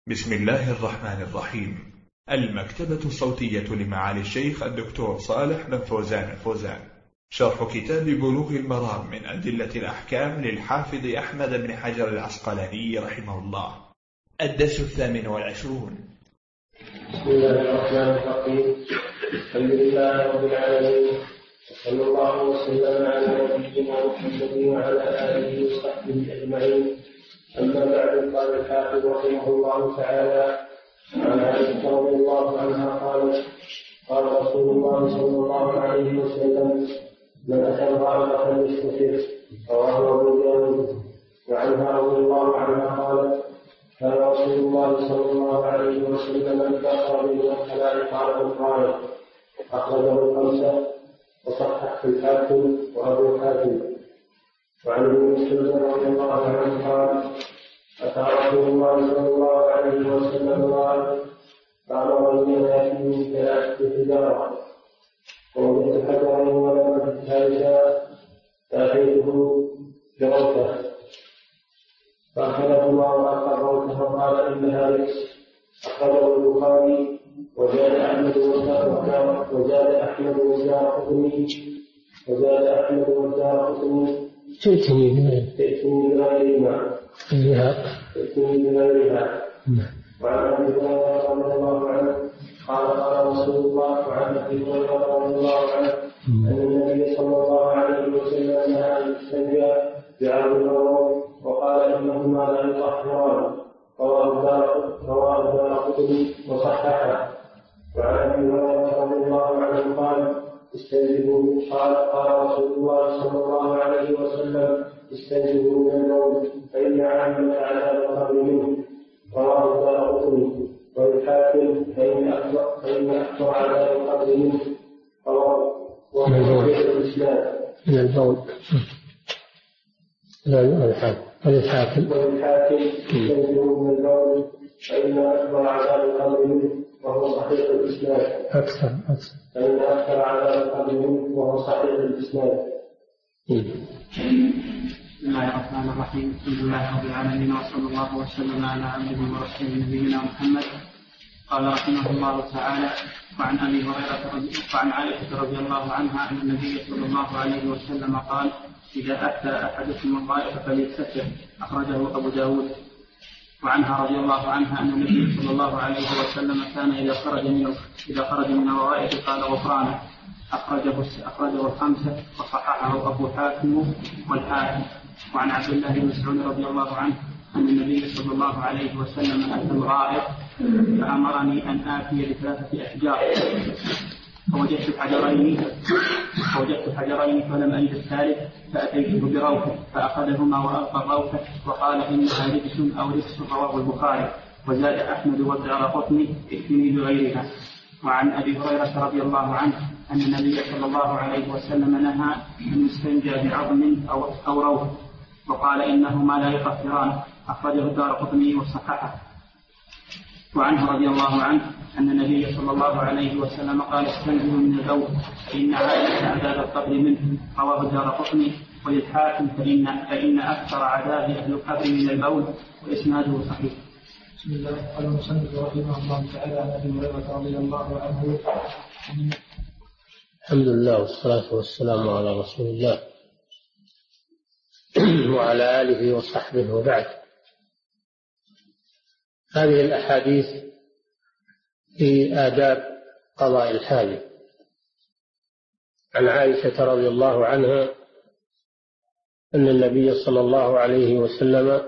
بسم الله الرحمن الرحيم. المكتبة الصوتية لمعالي الشيخ الدكتور صالح بن فوزان الفوزان، شرح كتاب بلوغ المرام من أدلة الأحكام للحافظ أحمد بن حجر العسقلاني رحمه الله. الدرس 28. بسم الله الرحمن الرحيم. الحمد لله رب العالمين، وصلى الله وسلم على نبينا محمد وعلى آله وصحبه أجمعين. أما بعد، قال الحافظ رحمه الله تعالى: عن عائشة رضي الله عنها قالت: قال رسول الله صلى الله عليه وسلم: من أتى الغائط فليستتر. رواه أبو داود. وعنها رضي الله عنها قالت: كان رسول الله صلى الله عليه وسلم إذا خرج من الخلاء قال الغائط. أخرجه الخمسة وصححه الحاكم وأبو حاتم. وعن ابن مسعود رضي الله عنه قال: أتى رسول الله صلى الله عليه وسلم الغائط فأمرني أن آتي من 3 حجارة، ووجدت حجرا ولم أجد ثالثا فأتيته بروثة فأخذهما وألقى الروثة وقال: إنها ركس. أخرجه البخاري. وزاد أحمد والدارقطني تأتني بغيرها. وعن أبي هريرة رضي الله عنه قال: قال رسول الله. وعن أبي هريرة رضي الله عنه أن النبي صلى الله عليه وسلم نهى أن يستنجى بعرض الروث وقال: إنهما لا يطهران. رواه الدارقطني وصححه. وعن أبي هريرة رضي الله عنه قال: استنجدوا. قال رسول الله صلى الله عليه وسلم: استنجدوا من النوم فإن عامة عذاب القبر منه. رواه الدارقطني. والحاكم فإن أكثر عذاب القبر منه. رواه الإسلام من البول. والحاكم استنجدوا من النوم فإن أكثر عذاب القبر منه وهو صحيح الإسلام. فإن أكثر عذاب القبر منه وهو صحيح الإسلام. بسم الله الرحمن الرحيم. الحمد لله رب العالمين، وصلى الله وسلم على عبده ورسوله نبينا محمد. قال رحمه الله تعالى: وعن أبي هريرة وعن عائشة رضي الله عنها أن النبي صلى الله عليه وسلم قال: إذا أتى أحدكم الغائط فليستتر. أخرجه أبو داود. وعنها رضي الله عنها أن النبي صلى الله عليه وسلم كان إذا خرج من الغائط قال: غفرانك. أخرجه الخمسة وصححه أبو حاتم والحاكم. وعن عبد الله بن مسعود رضي الله عنه أن النبي صلى الله عليه وسلم أتى الغائط فأمرني أن آتي ب3 أحجار، فوجدت حجرين فلم أجد الثالث فأتيته بروثة فأخذهما وألقى الروثة وقال: إنها رجس أو رجس. رواه البخاري. وزاد أحمد والدارقطني ائتني بغيرها. وعن أبي هريرة رضي الله عنه أن النبي صلى الله عليه وسلم نهى أن يستنجى بعظم أو روث وقال: إنهما لا يطهران. أخرجه الدارقطني وصححه. وعنه رضي الله عنه أن النبي صلى الله عليه وسلم قال: استنجوا من البول فإن عائشة عذاب القبر منه. رواه الدارقطني. وللحاكم فإن أكثر عذاب أهل القبر من البول، وإسناده صحيح. بسم الله. قال المصنف رحمه الله تعالى: عن أبي هريرة رضي الله عنه. الحمد لله والصلاة والسلام على رسول الله وعلى آله وصحبه. وبعد، هذه الأحاديث في آداب قضاء الحاجة. عن عائشة رضي الله عنها أن النبي صلى الله عليه وسلم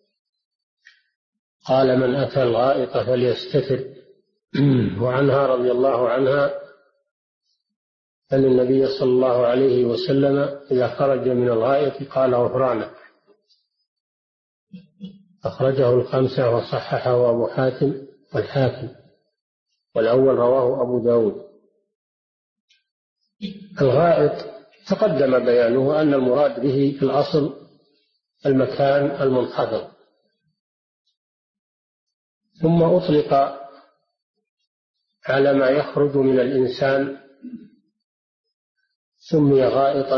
قال: من أتى الغائط فليستتر. وعنها رضي الله عنها أن النبي صلى الله عليه وسلم إذا خرج من الغائط قال: غفرانك. أخرجه الخمسة وصححه أبو حاتم والحاكم، والأول رواه أبو داود. الغائط تقدم بيانه أن المراد به في الأصل المكان المنحدر، ثم أطلق على ما يخرج من الإنسان سمي غائطا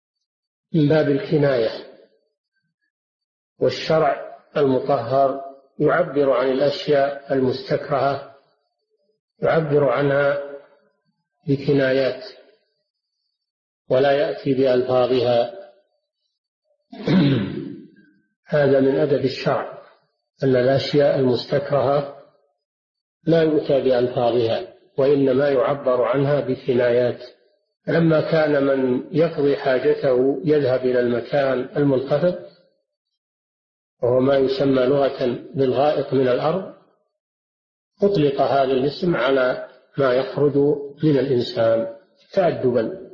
من باب الكناية، والشرع المطهر يعبر عن الأشياء المستكرهة، يعبر عنها بكنايات ولا يأتي بألفاظها. هذا من أدب الشرع، أن الأشياء المستكرهة لا يؤتى بألفاظها وإنما يعبر عنها بكنايات. لما كان من يقضي حاجته يذهب إلى المكان المنخفض وهو ما يسمى لغة بالغائط من الأرض، أطلق هذا الاسم على ما يخرج من الإنسان تأدبا.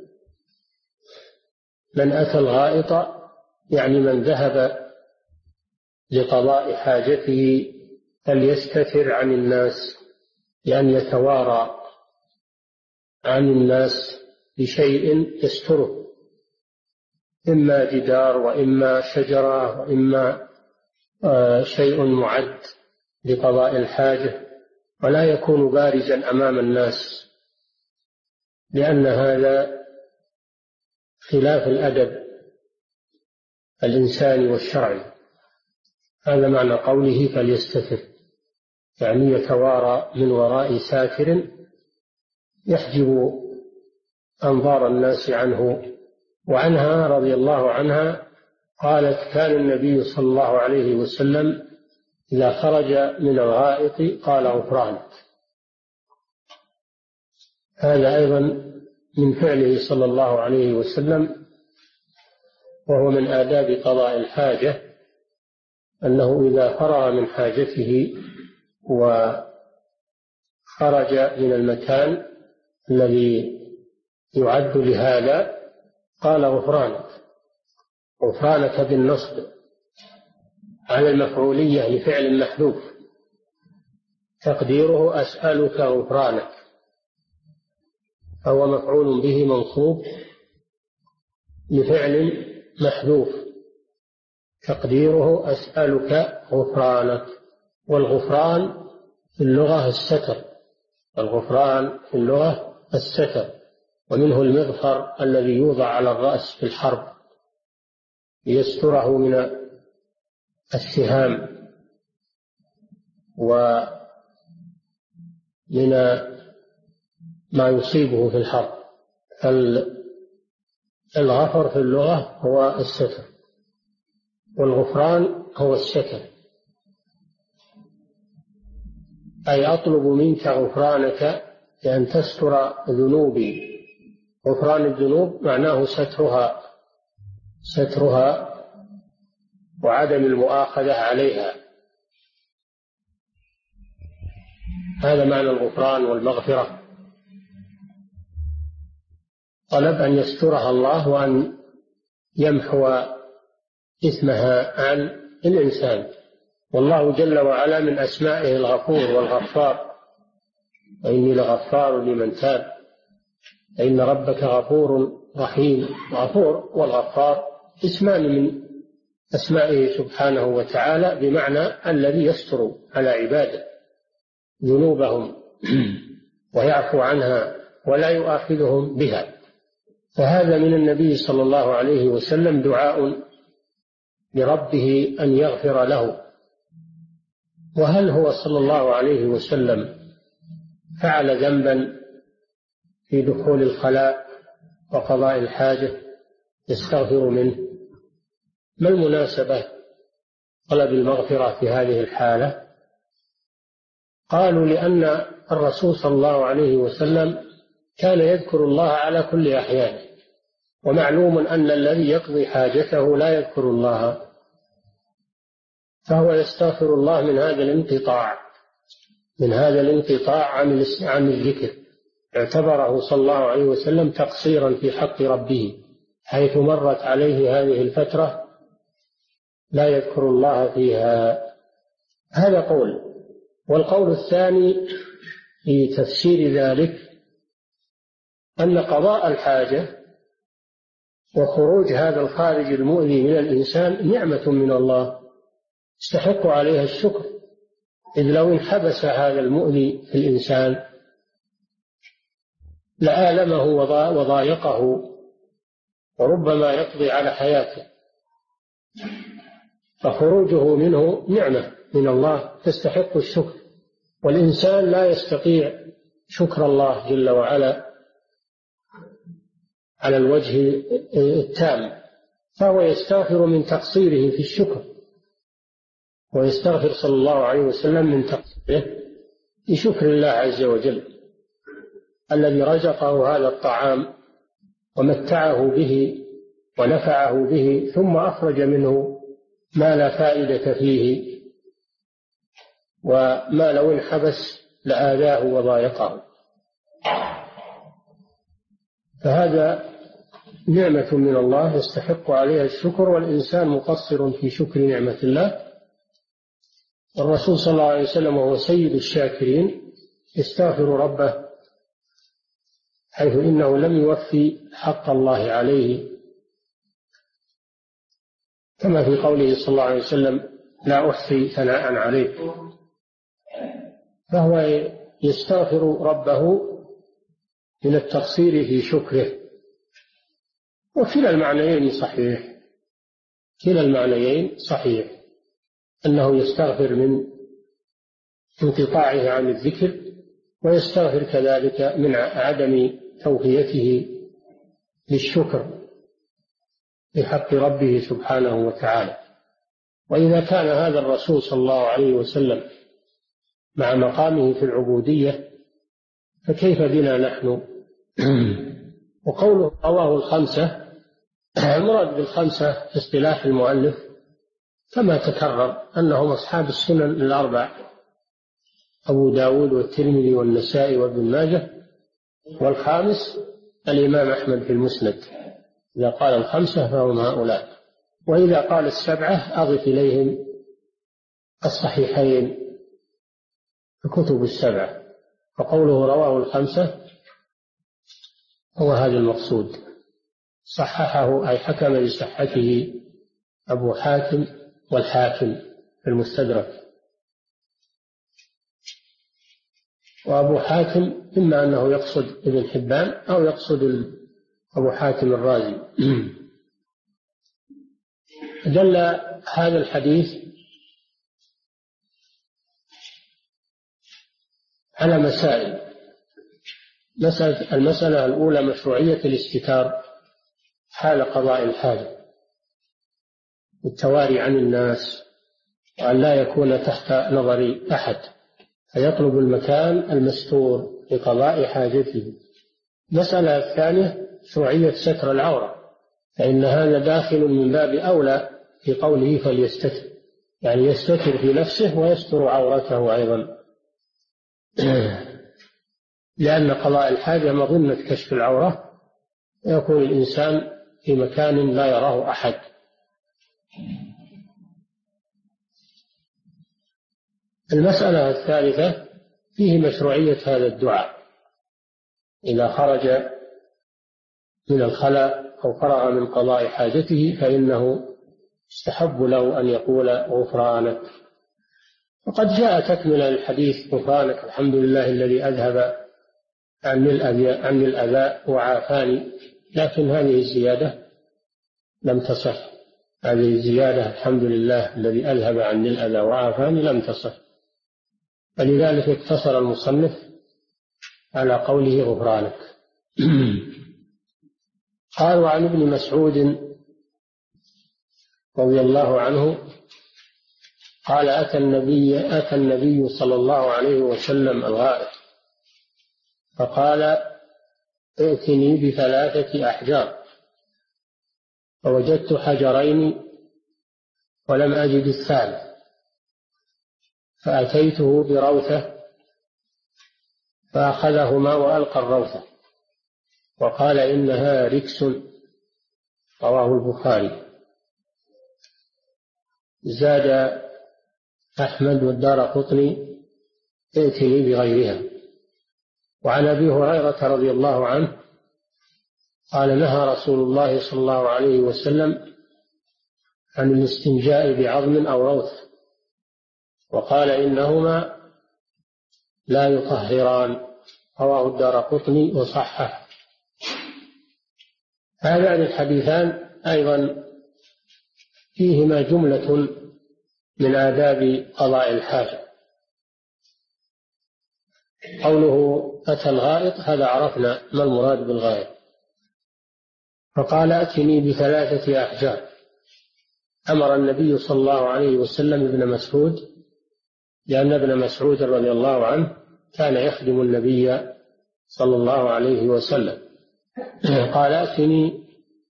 من أتى الغائط يعني من ذهب لقضاء حاجته فليستتر عن الناس، لأن يتوارى عن الناس بشيء يستره، إما جدار وإما شجرة وإما شيء معد لقضاء الحاجة، ولا يكون بارزا أمام الناس، لأن هذا خلاف الأدب الإنساني والشرعي. هذا معنى قوله فليستتر، يعني يتوارى من وراء ساتر يحجب أنظار الناس عنه. وعنها رضي الله عنها قالت: كان النبي صلى الله عليه وسلم إذا خرج من الغائط قال غفرانك. هذا أيضا من فعله صلى الله عليه وسلم، وهو من آداب قضاء الحاجة، أنه إذا فرغ من حاجته وخرج من المكان الذي يعد لهذا قال غفرانك. غفرانك بالنصب على المفعولية لفعل محذوف، تقديره أسألك غفرانك، فهو مفعول به منصوب لفعل محذوف، تقديره أسألك غفرانك. والغفران في اللغة الستر، الغفران في اللغة الستر، ومنه المغفر الذي يوضع على الرأس في الحرب ليستره من السهام ومن ما يصيبه في الحرب. الغفر في اللغة هو الستر، والغفران هو الستر، أي أطلب منك غفرانك لأن تستر ذنوبي. غفران الذنوب معناه سترها وعدم المؤاخذة عليها. هذا معنى الغفران والمغفرة، طلب أن يسترها الله وأن يمحو إثمها عن الإنسان. والله جل وعلا من أسمائه الغفور والغفار، وإني لغفار لمن تاب، فإن ربك غفور رحيم. غفور والغفار اسمان من أسمائه سبحانه وتعالى، بمعنى الذي يستر على عباده ذنوبهم ويعفو عنها ولا يؤاخذهم بها. فهذا من النبي صلى الله عليه وسلم دعاء لربه أن يغفر له. وهل هو صلى الله عليه وسلم فعل ذنبا في دخول الخلاء وقضاء الحاجة يستغفر منه؟ ما المناسبة طلب المغفرة في هذه الحالة؟ قالوا لأن الرسول صلى الله عليه وسلم كان يذكر الله على كل أحيانه، ومعلوم أن الذي يقضي حاجته لا يذكر الله، فهو يستغفر الله من هذا الانقطاع عن الذكر. اعتبره صلى الله عليه وسلم تقصيرا في حق ربه، حيث مرت عليه هذه الفترة لا يذكر الله فيها. هذا قول. والقول الثاني في تفسير ذلك أن قضاء الحاجة وخروج هذا الخارج المؤذي من الإنسان نعمة من الله يستحق عليها الشكر، إذ لو انحبس هذا المؤذي في الإنسان لآلمه وضايقه وربما يقضي على حياته، فخروجه منه نعمة من الله تستحق الشكر، والإنسان لا يستطيع شكر الله جل وعلا على الوجه التام، فهو يستغفر من تقصيره في الشكر، ويستغفر صلى الله عليه وسلم من تقصيره لشكر الله عز وجل الذي رزقه هذا الطعام ومتعه به ونفعه به، ثم أخرج منه ما لا فائدة فيه، وما لو انحبس لآذاه وضايقه. فهذا نعمة من الله يستحق عليها الشكر، والإنسان مقصر في شكر نعمة الله. والرسول صلى الله عليه وسلم وهو سيد الشاكرين يستغفر ربه، حيث إنه لم يوفي حق الله عليه، كما في قوله صلى الله عليه وسلم: لا أحصي ثناء عليك. فهو يستغفر ربه من التقصير في شكره. وكلا المعنيين صحيح، كلا المعنيين صحيح، أنه يستغفر من انقطاعه عن الذكر، ويستغفر كذلك من عدم توفيته للشكر بحق ربه سبحانه وتعالى. وإذا كان هذا الرسول صلى الله عليه وسلم مع مقامه في العبودية، فكيف بنا نحن؟ وقوله رواه الخمسة، المراد بالخمسة في اصطلاح المؤلف كما تكرر أنهم أصحاب السنن الأربع: أبو داود والترمذي والنسائي وابن ماجه، والخامس الإمام أحمد في المسند. إذا قال الخمسة فهم هؤلاء، وإذا قال السبعة أضف إليهم الصحيحين في كتب السبعة. فقوله رواه الخمسة هو هذا المقصود. صححه أي حكم بصحته أبو حاتم والحاكم في المستدرك. وأبو حاتم إما أنه يقصد ابن حبان أو يقصد أبو حاتم الرازي. دل هذا الحديث على مسائل. المسألة الأولى مشروعية الاستتار حال قضاء الحاجة، التواري عن الناس، وأن لا يكون تحت نظر أحد، فيطلب المكان المستور لقضاء حاجته. المسألة الثانية مشروعية ستر العورة، فإن هذا داخل من باب أولى في قوله فليستتر، يعني يستتر في نفسه ويستر عورته أيضا، لأن قضاء الحاجة مظنة كشف العورة، يكون الإنسان في مكان لا يراه أحد. المسألة الثالثة فيه مشروعية هذا الدعاء إذا خرج من الخلاء أو فرغ من قضاء حاجته، فإنه يستحب له أن يقول غفرانك. وقد جاء تكملة الحديث: غفرانك الحمد لله الذي أذهب عني الأذى وعافاني. لكن هذه الزيادة لم تصح، هذه الزيادة الحمد لله الذي أذهب عني الأذى وعافاني لم تصح، فلذلك اقتصر المصنف على قوله غفرانك. قال: وعن ابن مسعود رضي الله عنه قال: أتى النبي صلى الله عليه وسلم الغائط فقال: ائتني بثلاثة أحجار، فوجدت حجرين ولم أجد الثالث، فأتيته بروثة فأخذهما وألقى الروثة وقال: إنها ركس. رواه البخاري. زاد أحمد والدارقطني: ائتني بغيرها. وعن أبي هريرة رضي الله عنه قال: نهى رسول الله صلى الله عليه وسلم عن الاستنجاء بعظم أو روث، وقال: إنهما لا يطهران. رواه الدارقطني وصححه. هذان الحديثان أيضا فيهما جملة من آداب قضاء الحاجة. قوله أتى الغائط، هذا عرفنا ما المراد بالغائط. فقال ائتني ب3 أحجار. أمر النبي صلى الله عليه وسلم ابن مسعود، لأن ابن مسعود رضي الله عنه كان يخدم النبي صلى الله عليه وسلم. قال ائتني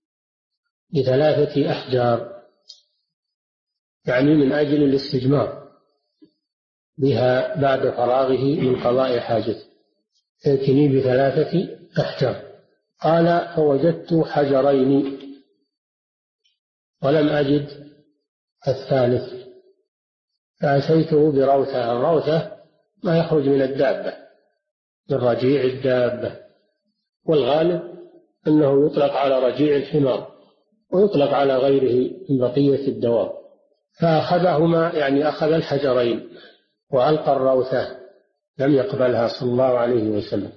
ب3 أحجار، يعني من أجل الاستجمار بها بعد فراغه من قضاء حاجته. ائتني ب3 أحجار. قال فوجدت حجرين ولم أجد الثالث، فأتيته بروثة. الروثة ما يخرج من الدابة، من رجيع الدابة، والغالب أنه يطلق على رجيع الحمار ويطلق على غيره من بقية الدواب. فأخذهما، يعني أخذ الحجرين وألقى الروثة، لم يقبلها صلى الله عليه وسلم،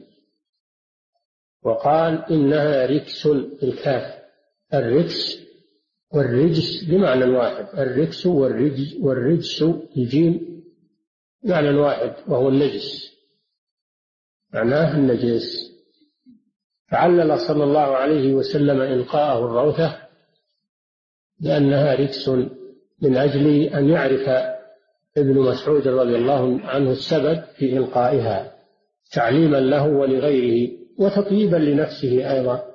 وقال إنها ركس بالكاف. الركس والرجس بمعنى واحد، الركس والرجس الجيم معنى واحد، وهو النجس، معناه النجس. فعلل صلى الله عليه وسلم إلقاءه الروثة لأنها ركس، من أجل أن يعرف ابن مسعود رضي الله عنه السبب في إلقائها، تعليما له ولغيره وتطييبا لنفسه أيضا.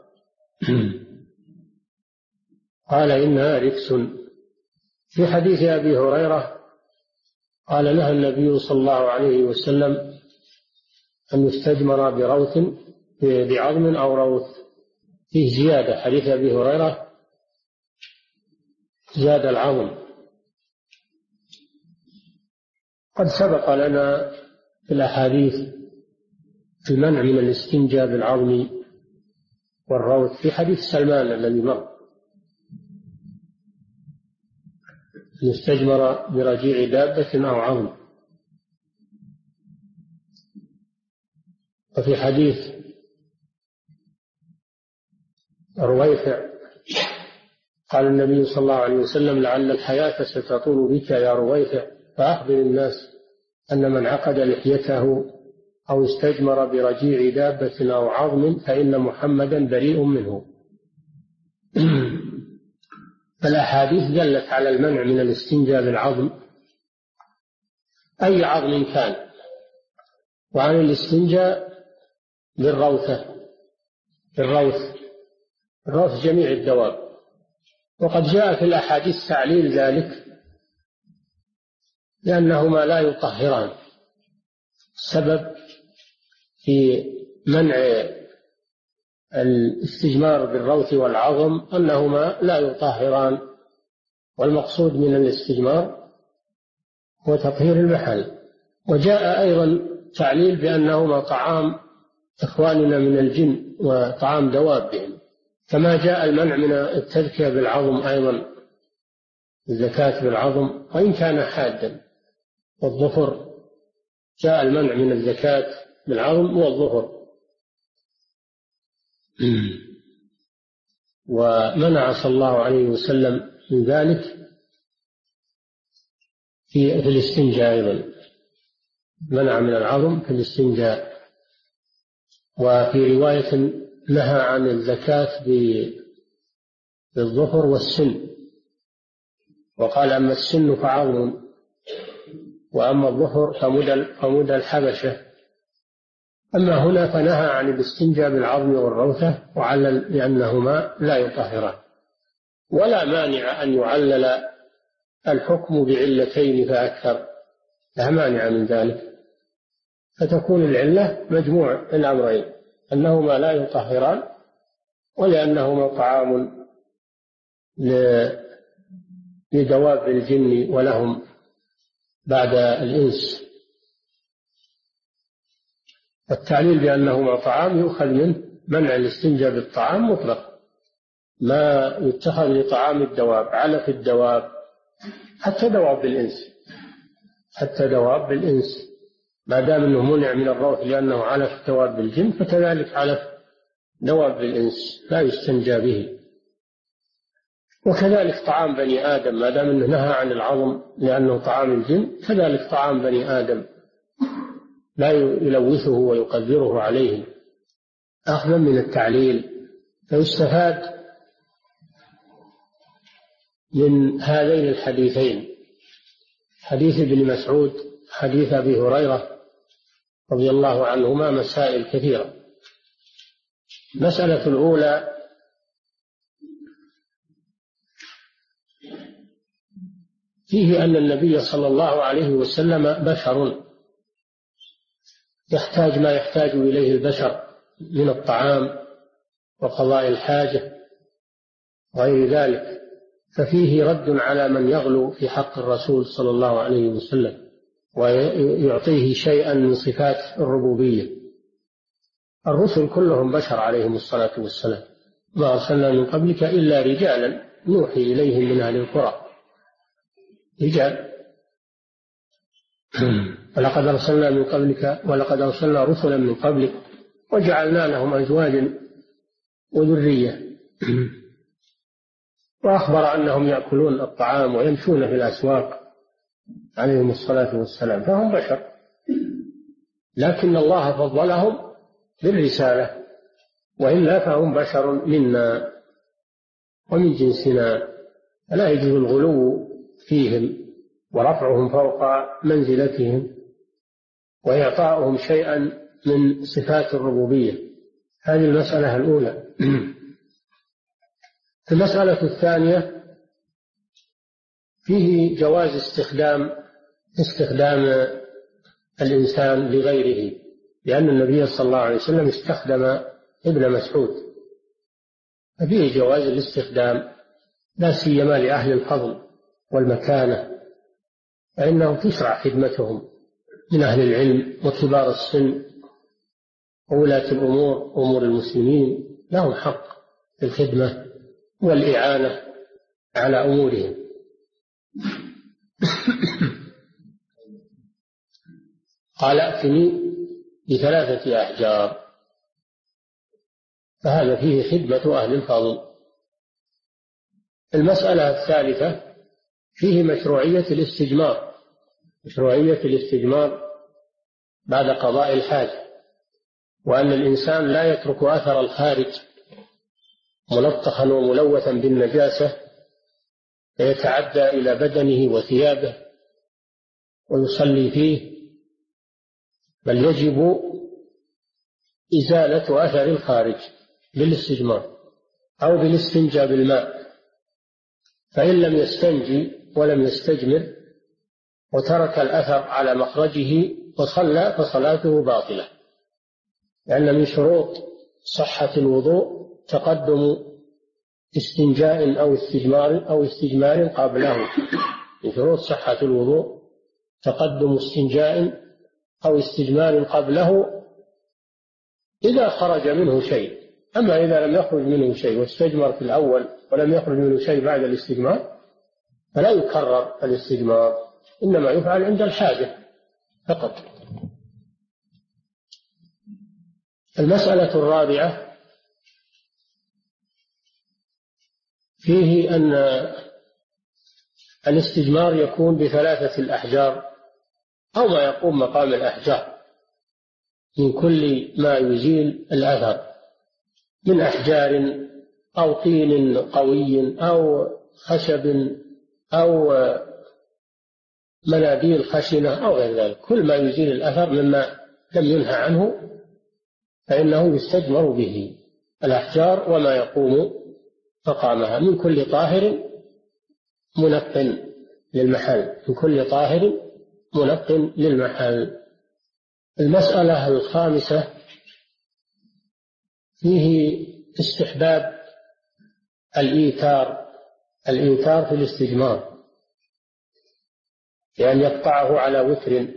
قال إنها ركس. في حديث أبي هريرة قال نهى النبي صلى الله عليه وسلم أن يستجمر بروث بعظم أو روث. فيه زيادة، حديث أبي هريرة زاد العظم. قد سبق لنا في الأحاديث المنع من الاستنجاء بالعظم والروث في حديث سلمان الذي مر، يستجمر برجيع دابة أو عظم. وفي حديث رويفع قال النبي صلى الله عليه وسلم لعل الحياة ستطول بك يا رويفع، فأخبر الناس أن من عقد لحيته أو استجمر برجيع دابة أو عظم فإن محمدا بريء منه. فالأحاديث دلت على المنع من الاستنجاء بالعظم، أي عظم كان، وعن الاستنجاء بالروثة، الروث جميع الدواب. وقد جاء في الأحاديث تعليل ذلك لأنهما لا يطهران. السبب في منع الاستجمار بالروث والعظم أنهما لا يطهران، والمقصود من الاستجمار هو تطهير المحل. وجاء أيضا تعليل بأنهما طعام إخواننا من الجن وطعام دوابهم، كما جاء المنع من التذكية بالعظم أيضا، الزكاة بالعظم وإن كان حادا. والظفر جاء المنع من الزكاة بالعظم والظفر. ومنع صلى الله عليه وسلم من ذلك في الاستنجاء أيضا، منع من العظم في الاستنجاء. وفي رواية نهى عن الزكاة بالظفر والسن، وقال أما السن فعظم وأما الظفر فمدى الحبشة. أما هنا فنهى عن الاستنجاء بالعظم والروثة، وعلل لأنهما لا يطهران. ولا مانع أن يعلل الحكم بعلتين فأكثر، لا مانع من ذلك، فتكون العلة مجموع الأمرين، أنهما لا يطهران ولأنهما طعام لدواب الجن ولهم بعد الإنس. التعليل بأنهما طعام يؤخذ منه منع الاستنجاء بالطعام مطلق، ما يتخذ لطعام الدواب، علف الدواب، حتى دواب الإنس، ما دام أنه منع من الروث لأنه علف دواب الجن، فكذلك علف دواب الإنس لا يستنجى به. وكذلك طعام بني آدم ما دام أنه نهى عن العظم لأنه طعام الجن، كذلك طعام بني آدم لا يلوثه ويقدره عليه أخذا من التعليل. فيستفاد من هذين الحديثين، حديث ابن مسعود حديث أبي هريرة رضي الله عنهما، مسائل كثيرة. المسألة الأولى فيه أن النبي صلى الله عليه وسلم بشر يحتاج ما يحتاج إليه البشر من الطعام وقضاء الحاجة وغير ذلك، ففيه رد على من يغلو في حق الرسول صلى الله عليه وسلم ويعطيه شيئا من صفات الربوبية. الرسل كلهم بشر عليهم الصلاة والسلام، ما أرسلنا من قبلك إلا رجالا نوحي إليهم من أهل القرى، رجال. ولقد أرسلنا رسلا من قبلك وجعلنا لهم أزواجا وذرية، وأخبر أنهم يأكلون الطعام ويمشون في الأسواق عليهم الصلاة والسلام، فهم بشر، لكن الله فضلهم بالرسالة، وإلا فهم بشر منا ومن جنسنا، فلا يجوز الغلو فيهم ورفعهم فوق منزلتهم وإعطاؤهم شيئا من صفات الربوبية. هذه المسألة الأولى. المسألة الثانية فيه جواز استخدام الإنسان لغيره، لأن النبي صلى الله عليه وسلم استخدم ابن مسعود، ففيه جواز الاستخدام لا سيما لأهل الفضل والمكانة، فإنه تشرع خدمتهم من أهل العلم وكبار السن وولاة الأمور أمور المسلمين، لهم حق في الخدمة والإعانة على أمورهم. قال ائتني ب3 أحجار، فهذا فيه خدمة أهل الفضل. المسألة الثالثة فيه مشروعية الاستجمار بعد قضاء الحاجة، وأن الإنسان لا يترك أثر الخارج ملطخا وملوثا بالنجاسة فيتعدى إلى بدنه وثيابه ويصلي فيه، بل يجب إزالة أثر الخارج بالاستجمار أو بالاستنجاء بالماء. فإن لم يستنجي ولم يستجمر وترك الأثر على مخرجه وصلى فصلاته باطلة، لأن من شروط صحة الوضوء تقدم استنجاء أو استجمار قبله. من شروط صحة الوضوء تقدم استنجاء أو استجمار قبله إذا خرج منه شيء. أما إذا لم يخرج منه شيء واستجمر في الأول ولم يخرج منه شيء بعد الاستجمار فلا يكرر الاستجمار، إنما يفعل عند الحاجة فقط. المسألة الرابعة فيه أن الاستجمار يكون ب3 الأحجار أو ما يقوم مقام الأحجار من كل ما يزيل الأثر من أحجار أو طين قوي أو خشب أو مناديل خشنة أو غير ذلك، كل ما يزيل الأثر مما لم ينهى عنه فإنه يستجمر به الأحجار وما يقوم مقامها من كل طاهر منق للمحل. المسألة الخامسة فيه استحباب الإيتار في الاستجمار، يعني يقطعه على وتر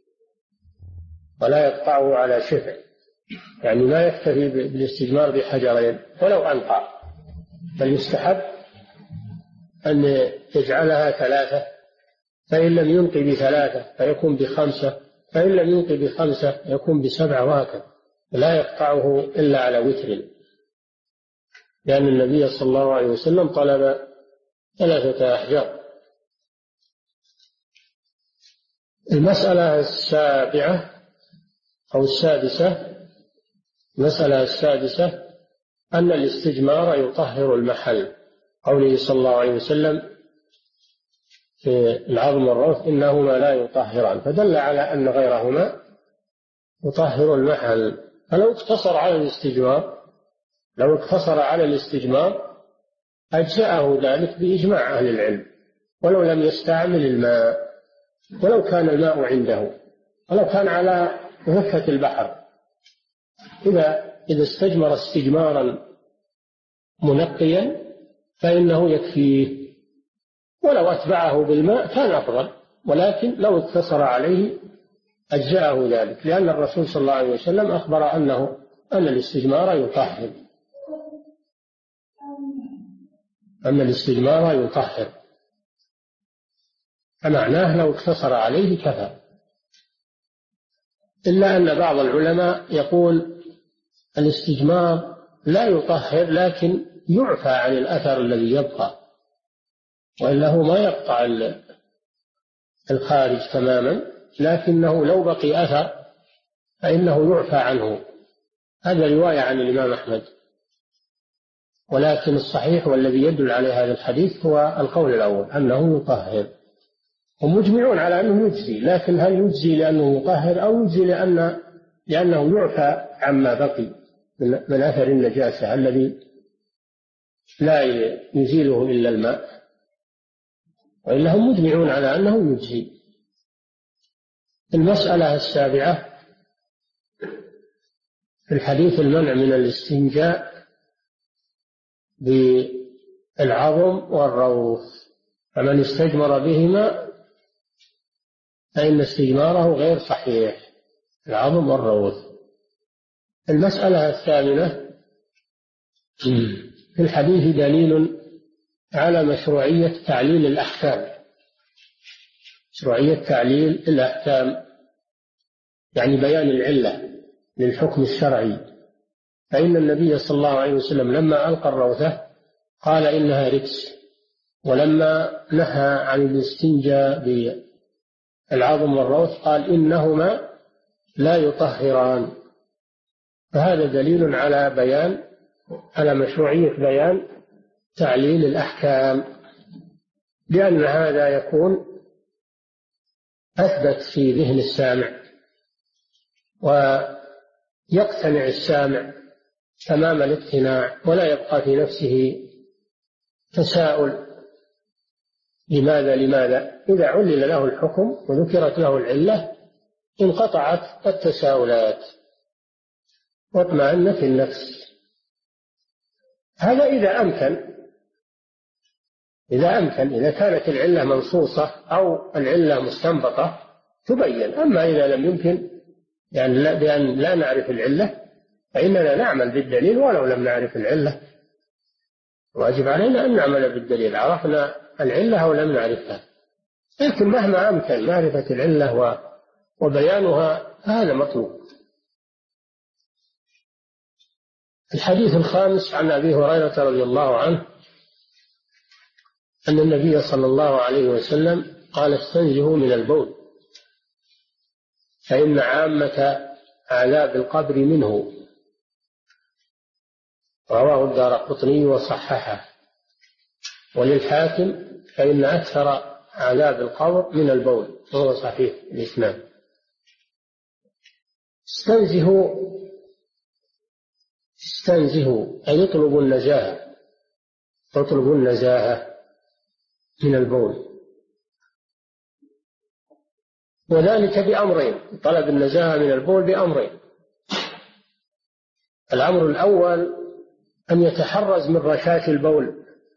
ولا يقطعه على شفع، يعني ما يكتفي بالاستجمار بحجرين ولو أنقع، بل يستحب أن يجعلها 3، فإن لم ينق ب3 فيكون ب5، فإن لم ينق ب5 يكون ب7، وهكذا، لا يقطعه إلا على وتر، لأن النبي صلى الله عليه وسلم طلب 3 أحجار. المسألة السابعة أو السادسة، المسألة السادسة أن الاستجمار يطهر المحل، قوله صلى الله عليه وسلم في العظم والروث إنهما لا يطهران، فدل على أن غيرهما يطهر المحل. فلو اقتصر على الاستجمار أجزأه ذلك بإجماع أهل العلم، ولو لم يستعمل الماء، ولو كان الماء عنده، ولو كان على ضفة البحر، إذا استجمر استجمارا منقيا فإنه يكفيه، ولو أتبعه بالماء كان أفضل، ولكن لو اقتصر عليه أجزأه ذلك، لأن الرسول صلى الله عليه وسلم أخبر أن الاستجمار يطهر، فمعناه لو اقتصر عليه كفى. إلا أن بعض العلماء يقول الاستجمار لا يطهر، لكن يعفى عن الأثر الذي يبقى، وإلا هو ما يقطع الخارج تماما، لكنه لو بقي أثر فإنه يعفى عنه. هذا رواية عن الإمام أحمد، ولكن الصحيح والذي يدل على هذا الحديث هو القول الأول أنه يطهر. هم مجمعون على أنه يجزي، لكن هل يجزي لأنه يطهر أو يجزي لأنه يعفى عما بقي من أثر النجاسة الذي لا يزيله إلا الماء، وإلا هم مجمعون على أنه يجزي. المسألة السابعة في الحديث المنع من الاستنجاء بالعظم والروث، فمن استجمر بهما فإن استجماره غير صحيح، العظم والروث. المسألة الثامنة في الحديث دليل على مشروعية تعليل الأحكام، مشروعية تعليل الأحكام يعني بيان العلة للحكم الشرعي، فإن النبي صلى الله عليه وسلم لما ألقى الروثة قال إنها رجس، ولما نهى عن الاستنجاء بالعظم والروث قال إنهما لا يطهران. فهذا دليل على مشروعية بيان تعليل الأحكام، لأن هذا يكون أثبت في ذهن السامع، ويقتنع السامع تمام الاقتناع، ولا يبقى في نفسه تساؤل لماذا. إذا علل له الحكم وذكرت له العلة انقطعت التساؤلات واطمأنت النفس. هذا إذا أمكن، إذا كانت العلة منصوصة أو العلة مستنبطة تبين. أما إذا لم يمكن بأن لا نعرف العلة فإننا نعمل بالدليل ولو لم نعرف العلة، واجب علينا أن نعمل بالدليل عرفنا العلة أو لم نعرفها، لكن مهما أمكن معرفة العلة وبيانها هذا مطلوب. الحديث الخامس عن أبي هريرة رضي الله عنه أن النبي صلى الله عليه وسلم قال استنزهوا من البول فإن عامة عذاب القبر منه، رواه الدارقطني وصححه، وللحاكم فإن أكثر عذاب القبر من البول، وهو صحيح الإسناد. استنزهوا أي اطلبوا النزاهة من البول، وذلك بأمرين، طلب النزاهة من البول بأمرين. الأمر الأول أن يتحرز من رشاش البول،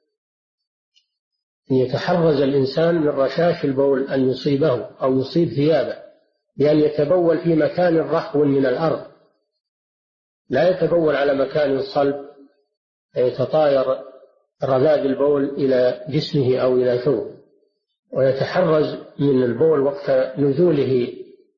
أن يتحرز الإنسان من رشاش البول أن يصيبه أو يصيب ثيابه، بأن يتبول في مكان رخو من الأرض، لا يتبول على مكان صلب يتطاير رذاذ البول إلى جسمه أو إلى ثوبه، ويتحرز من البول وقت نزوله،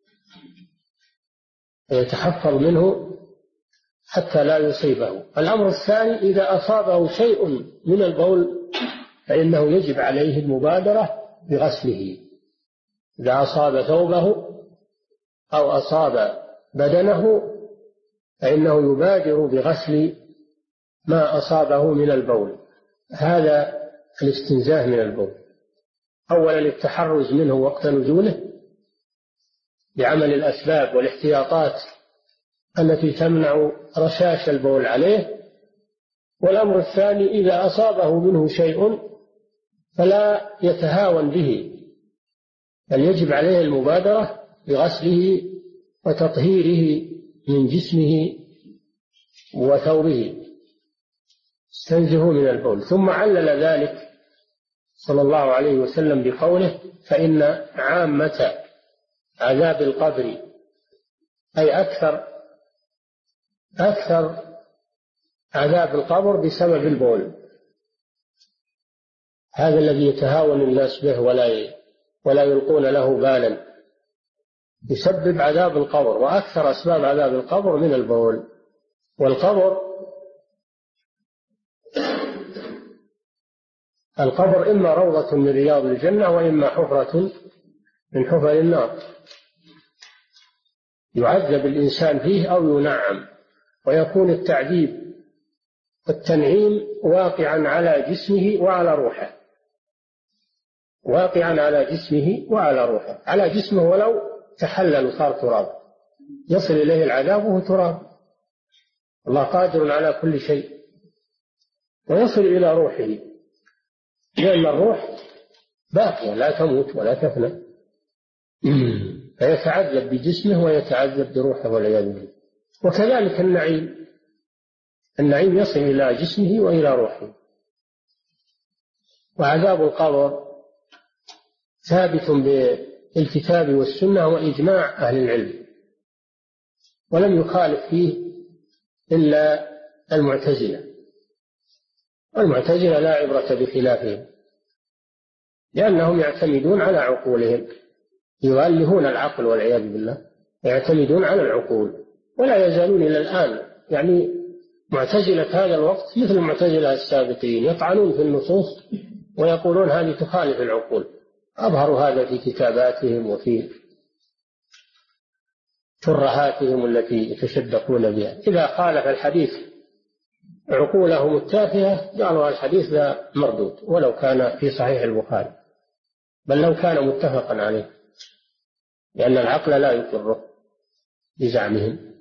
يتحفظ منه حتى لا يصيبه. الأمر الثاني إذا أصابه شيء من البول فإنه يجب عليه المبادرة بغسله. إذا أصاب ثوبه أو أصاب بدنه فإنه يبادر بغسل ما أصابه من البول. هذا الاستنزاه من البول، أولا للتحرز منه وقت نزوله بعمل الأسباب والاحتياطات التي تمنع رشاش البول عليه. والأمر الثاني إذا أصابه منه شيء فلا يتهاون به، بل يجب عليه المبادرة بغسله وتطهيره من جسمه وثوبه، استنزه من البول. ثم علل ذلك صلى الله عليه وسلم بقوله: فإن عامة عذاب القبر، أي أكثر عذاب القبر بسبب البول. هذا الذي يتهاون الناس به ولا يلقون له بالا، يسبب عذاب القبر، وأكثر أسباب عذاب القبر من البول. القبر إما روضة من رياض الجنة وإما حفرة من حفر النار، يعذب الإنسان فيه أو ينعم، ويكون التعذيب والتنعيم واقعا على جسمه وعلى روحه، على جسمه ولو تحلل وصار تراب، يصل إليه العذاب وهو تراب. الله قادر على كل شيء. ويصل إلى روحه، لأن الروح باقية لا تموت ولا تفنى، فيتعذب بجسمه ويتعذب بروحه والعياذ بالله. وكذلك النعيم يصل إلى جسمه وإلى روحه. وعذاب القبر ثابت بالكتاب والسنة وإجماع أهل العلم، ولم يخالف فيه إلا المعتزلة، والمعتزلة لا عبرة بخلافهم، لأنهم يعتمدون على عقولهم، يغلهون العقل والعياذ بالله، يعتمدون على العقول، ولا يزالون إلى الآن. يعني معتزلة هذا الوقت مثل المعتزلة السابقين، يطعنون في النصوص ويقولون هذه تخالف العقول. أظهروا هذا في كتاباتهم وفي ترهاتهم التي يتشدقون بها. إذا خالف الحديث عقولهم التافهة قالوا الحديث ذا مردود ولو كان في صحيح البخاري، بل لو كان متفقا عليه، لأن العقل لا يقره بزعمهم.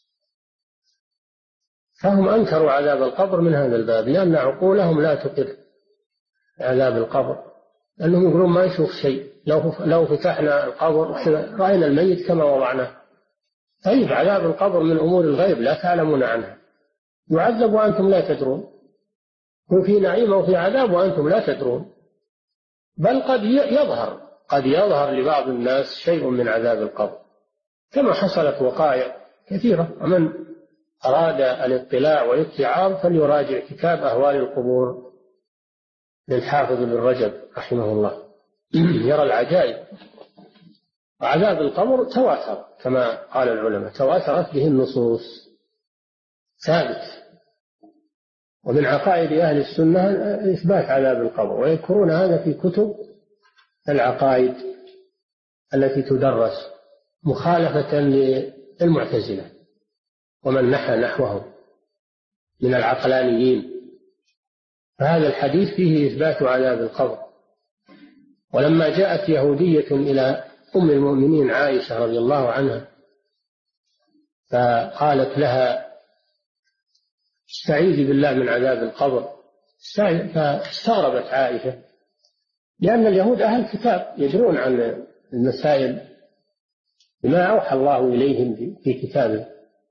فهم أنكروا عذاب القبر من هذا الباب، لأن عقولهم لا تقر عذاب القبر، لأنهم يقولون ما يشوف شيء، لو فتحنا القبر رأينا الميت كما وضعناه. طيب عذاب القبر من أمور الغيب لا تعلمون عنها، يعذب وأنتم لا تدرون، وفي نعيم وفي عذاب وأنتم لا تدرون. بل قد يظهر لبعض الناس شيء من عذاب القبر، كما حصلت وقائع كثيرة. ومن أراد الاطلاع والاتعاظ فليراجع كتاب أهوال القبور للحافظ بن رجب رحمه الله، يرى العجائب. وعذاب القبر تواتر كما قال العلماء، تواترت به النصوص، ثابت. ومن عقائد أهل السنة إثبات عذاب القبر، ويذكرون هذا في كتب العقائد التي تدرس، مخالفة للمعتزلة ومن نحى نحوهم من العقلانيين. فهذا الحديث فيه إثبات عذاب القبر. ولما جاءت يهودية إلى أم المؤمنين عائشة رضي الله عنها فقالت لها استعيذي بالله من عذاب القبر، فاستغربت عائشة، لأن اليهود أهل كتاب يدرون عن المسائل بما أوحى الله إليهم في كتابه.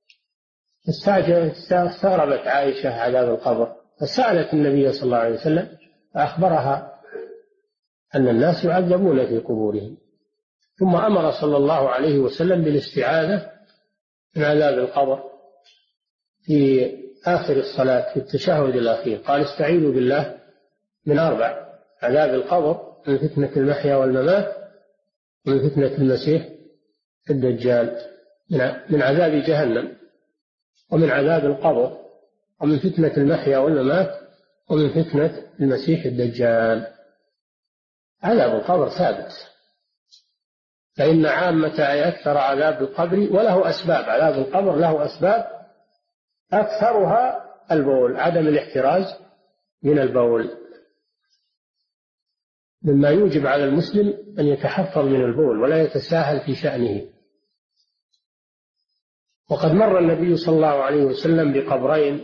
استغربت عائشة عذاب القبر، فسألت النبي صلى الله عليه وسلم فأخبرها أن الناس يعذبون في قبورهم. ثم أمر صلى الله عليه وسلم بالاستعاذة من عذاب القبر في آخر الصلاة في التشهد الأخير، قال استعيذوا بالله من 4: عذاب القبر، من فتنة المحيا والممات، ومن فتنة المسيح الدجال، من عذاب جهنم، ومن عذاب القبر، ومن فتنة المحيا والممات، ومن فتنة المسيح الدجال. عذاب القبر ثابت، فإن عامة أي أكثر عذاب القبر، وله أسباب. عذاب القبر له أسباب، أكثرها البول، عدم الاحتراز من البول، مما يوجب على المسلم أن يتحفظ من البول ولا يتساهل في شأنه. وقد مر النبي صلى الله عليه وسلم بقبرين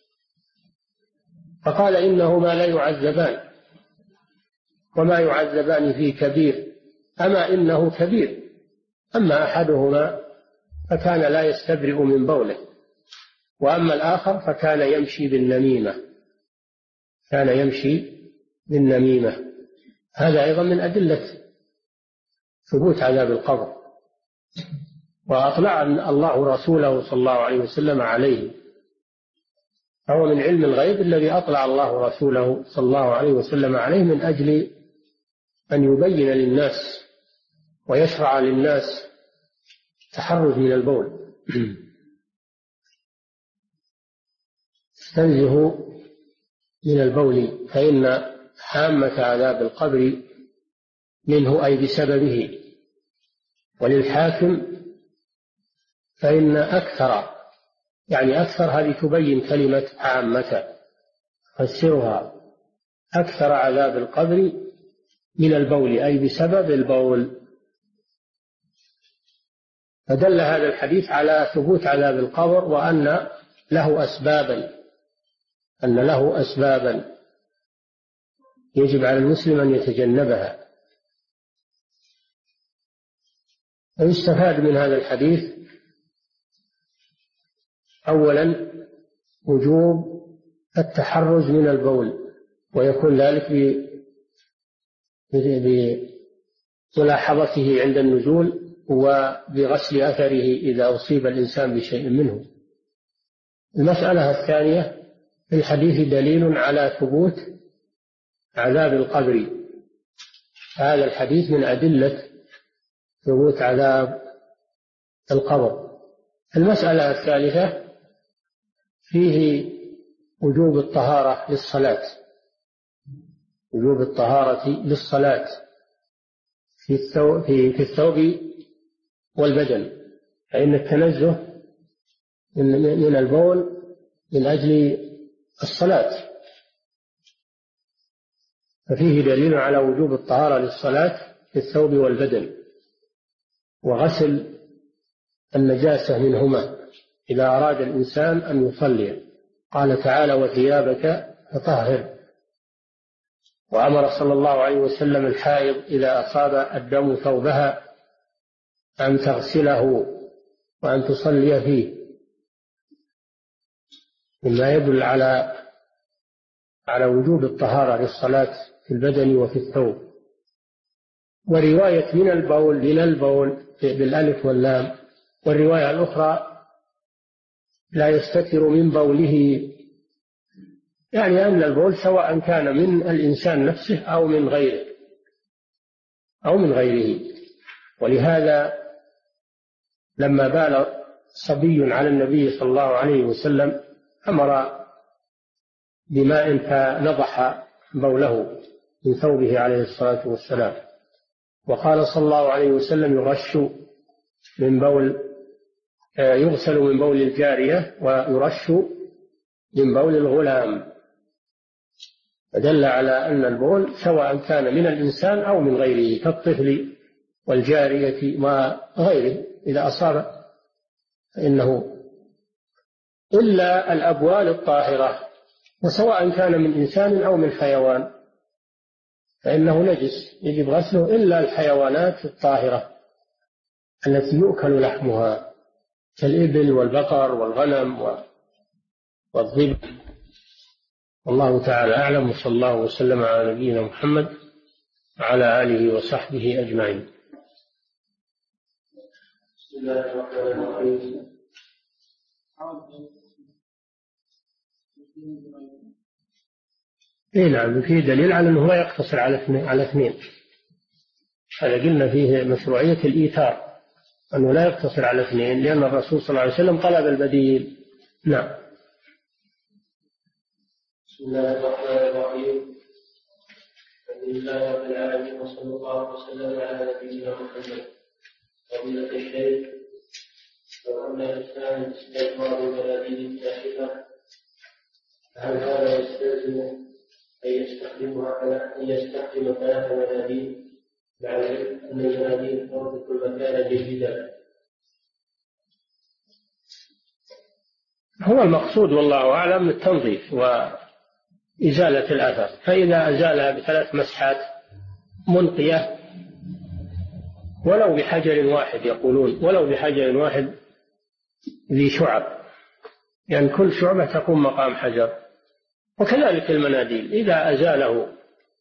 فقال إنهما لا يعذبان، وما يعذبان فيه كبير، أما إنه كبير. أما أحدهما فكان لا يستبرئ من بوله، وأما الآخر فكان يمشي بالنميمة، كان يمشي بالنميمة. هذا أيضا من أدلة ثبوت عذاب القبر، وأطلع الله رسوله صلى الله عليه وسلم عليه، فهو من علم الغيب الذي أطلع الله رسوله صلى الله عليه وسلم عليه من أجل أن يبين للناس ويشرع للناس التحرز من البول. استنزهوا من البول، فإن عامة عذاب القبر منه أي بسببه. وللحاكم فإن أكثر، يعني أكثر هذه تبين كلمة عامة، فسرها أكثر عذاب القبر من البول أي بسبب البول. فدل هذا الحديث على ثبوت عذاب القبر، وأن له أسبابا يجب على المسلم أن يتجنبها. ويستفاد من هذا الحديث أولا وجوب التحرز من البول، ويكون ذلك بملاحظته عند النزول وبغسل أثره إذا أصيب الإنسان بشيء منه. المسألة الثانية، في الحديث دليل على ثبوت عذاب القبر. هذا الحديث من أدلة ثبوت عذاب القبر. المسألة الثالثة، فيه وجوب الطهارة للصلاة، وجوب الطهارة للصلاة في الثوب والبدن، فإن التنزه من البول من أجل الصلاة، ففيه دليل على وجوب الطهارة للصلاة في الثوب والبدن، وغسل النجاسة منهما إذا أراد الإنسان أن يصلي. قال تعالى: وثيابك فطهر. وأمر صلى الله عليه وسلم الحائض إذا أصاب الدم ثوبها أن تغسله وأن تصلي فيه، مما يدل على وجوب الطهارة للصلاة في البدن وفي الثوب. ورواية من البول بالألف واللام، والرواية الأخرى لا يستتر من بوله، يعني أن البول سواء كان من الإنسان نفسه أو من غيره. ولهذا لما بال صبي على النبي صلى الله عليه وسلم أمر بماء فنضح بوله من ثوبه عليه الصلاة والسلام، وقال صلى الله عليه وسلم: يغسل من بول الجارية ويرش من بول الغلام. فدل على أن البول سواء كان من الإنسان أو من غيره، كالطفل والجارية وغيره إذا أصاب، فإنه إلا الأبوال الطاهرة، وسواء كان من إنسان أو من حيوان فإنه نجس يجب غسله، إلا الحيوانات الطاهرة التي يؤكل لحمها كالإبل والبقر والغنم والظبي. والله تعالى أعلم، وصلى الله وسلم على نبينا محمد وعلى آله وصحبه أجمعين. بسم الله الرحمن الرحيم. نعم، فيه دليل على أنه لا يقتصر على اثنين. هذا قلنا فيه مشروعية الإيثار، أنه لا يقتصر على اثنين، لأن الرسول صلى الله عليه وسلم طلب البديل. نعم. بسم بسم الله الرحمن الرحيم. الحمد لله رب العالمين وصلى الله وسلم على نبينا محمد. فضيلة الشيخ، لو أن الإنسان استثمار المناديل الكاشفة هل هذا يستلزم أن يستخدم 3 مناديل مع العلم أن المناديل تنظف المكان جيدا؟ هو المقصود والله أعلم التنظيف وإزالة الأثر، فإذا أزالها ب3 مسحات منقية ولو بحجر واحد، يقولون ولو بحجر واحد ذي شعب، يعني كل شعبة تقوم مقام حجر. وكذلك المناديل إذا أزاله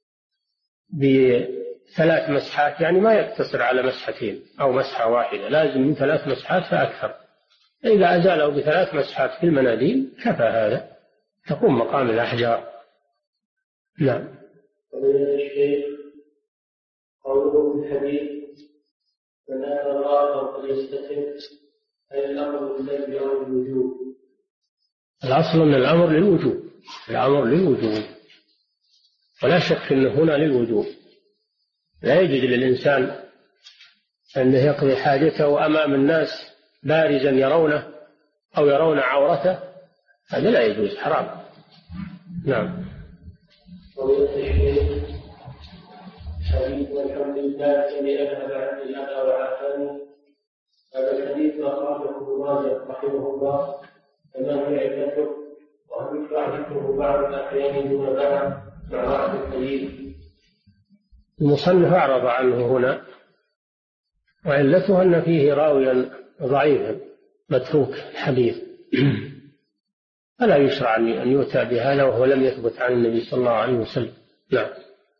ب3 مسحات، يعني ما يقتصر على مسحتين أو مسحة واحدة، لازم من 3 مسحات فأكثر. إذا أزاله ب3 مسحات في المناديل كفى هذا، تقوم مقام الأحجار. نعم. فضيلة الشيخ، قوله في الحديث من أتى الله فليستتر، هل الأمر بالذنب أو الوجوب؟ الأصل أن الأمر للوجوب، الأمر للوجوب، ولا شك أنه هنا للوجوب. لا يجوز للإنسان أنه يقضي حاجته أمام الناس بارزا يرونه أو يرون عورته، هذا لا يجوز، حرام. نعم. فضيلة الشيخ، حديث والحمد لله الذي أذهب عني الأذى وعافاني، هذا الحديث أخرجه ابن ماجه رحمه الله، فما هي علته؟ وهل يشرع ذكره بعض الأحيان دون بعض مع بعض الحديث؟ المصنف أعرض عنه هنا، وعلته أن فيه راويا ضعيفا متروك الحديث، فلا يشرع أن يؤتى بهذا وهو لم يثبت عن النبي صلى الله عليه وسلم. نعم.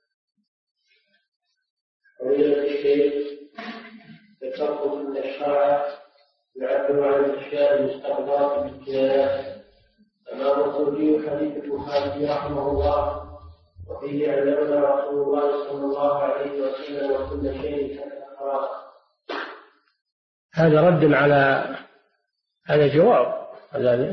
فضيلة الشيخ، ذكرت أن الشرع يعبر عن الأشياء المستقبلة بالكنايات، أمام توجيه حديث البخاري رحمه الله وفيه علمنا رسول الله صلى الله عليه وسلم وكل شيء تحت الحرام. هذا رد على هذا جواب، هذا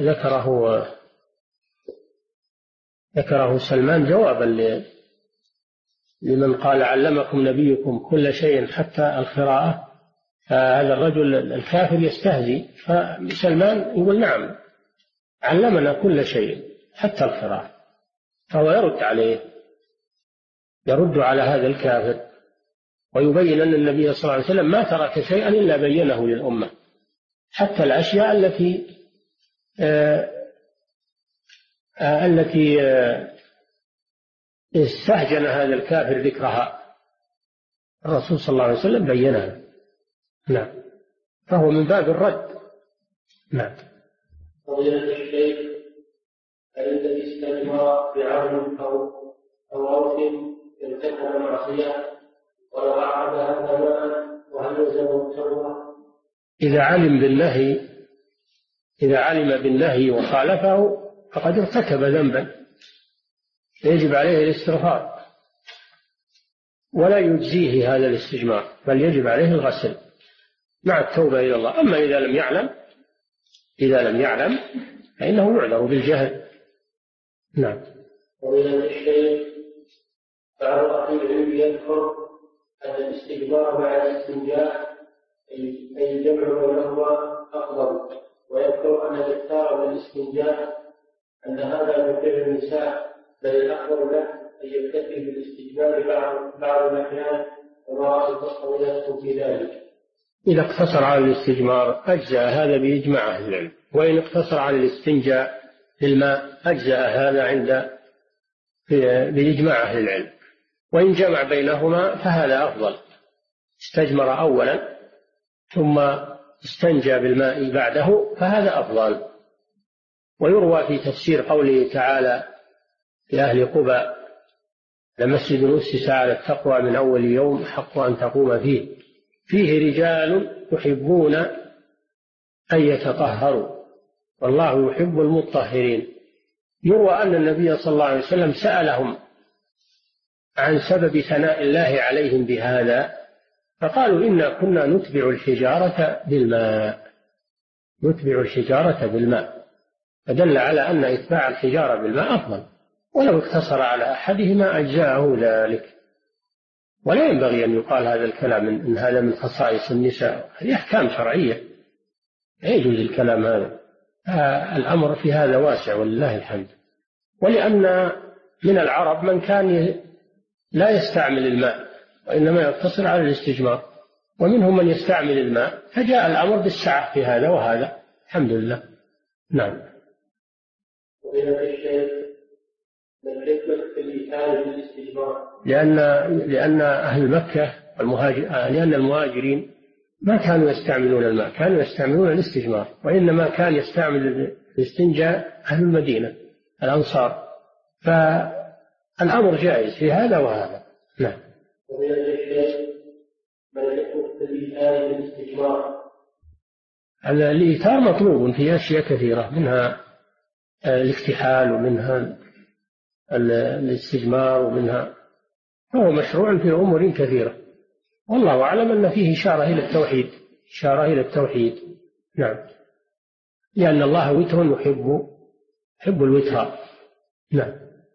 ذكره سلمان جوابا لمن قال علمكم نبيكم كل شيء حتى القراءة. هذا الرجل الكافر يستهزي، فسلمان يقول نعم علمنا كل شيء حتى القراءة، فهو يرد عليه، يرد على هذا الكافر ويبين أن النبي صلى الله عليه وسلم ما ترك شيئا إلا بينه للأمة، حتى الأشياء التي استهجن هذا الكافر ذكرها، الرسول صلى الله عليه وسلم بينها. نعم. فهو من باب الرد. نعم. فضيلة الشيخ، هل الذي استجمع بعون أو عرف ارتكب معصية ولو أعاد هذا ماء وهل يلزمه التوبة؟ إذا علم بالنهي وخالفه فقد ارتكب ذنبا، يجب عليه الاستغفار ولا يجزيه هذا الاستجمار، بل يجب عليه الغسل مع التوبة إلى الله. أما إذا لم يعلم فإنه يعذر بالجهل. نعم. فضيلة الشيخ، بعض أهل العلم يذكر أن الاستجمار مع الاستنجاء أي الجمع بينهما أفضل، ويذكر أن الاكثار من الاستنجاء أن هذا من فعل النساء، بل الأفضل له أن يكتفي بالاستجمار بعض الأحيان، وما رأى الفقهاء في ذلك. إذا اقتصر على الاستجمار أجزأ هذا بإجماع أهل العلم، وإن اقتصر على الاستنجاء بالماء أجزأ هذا بإجماع أهل العلم، وإن جمع بينهما فهذا أفضل، استجمر أولا ثم استنجى بالماء بعده فهذا أفضل. ويروى في تفسير قوله تعالى لأهل قبى لمسجد أسس على التقوى من أول يوم حق أن تقوم فيه رجال يحبون أن يتطهروا والله يحب المطهرين. يروى أن النبي صلى الله عليه وسلم سألهم عن سبب ثناء الله عليهم بهذا، فقالوا إنا كنا نتبع الحجارة بالماء، فدل على أن إتباع الحجارة بالماء أفضل. ولو اقتصر على أحدهما أجزاءه ذلك. ولا ينبغي أن يقال هذا الكلام إن هذا من خصائص النساء، هذه أحكام شرعية، لا يجوز الكلام هذا. الأمر في هذا واسع ولله الحمد. ولأن من العرب من كان لا يستعمل الماء وإنما يقتصر على الاستجمار، ومنهم من يستعمل الماء، فجاء الأمر بالسعة في هذا وهذا، الحمد لله. نعم. لأن أهل مكة لأن المهاجرين ما كانوا يستعملون الماء، كانوا يستعملون الاستجمار، وإنما كان يستعمل الاستنجاء أهل المدينة الأنصار، فالأمر جائز في هذا وهذا. نعم. الإيثار مطلوب في أشياء كثيرة، منها الاكتحال ومنها الاستجمار ومنها، فهو مشروع في أمور كثيرة، والله أعلم أن فيه إشارة إلى التوحيد. نعم، لأن الله وتر يحب الوتر. نعم.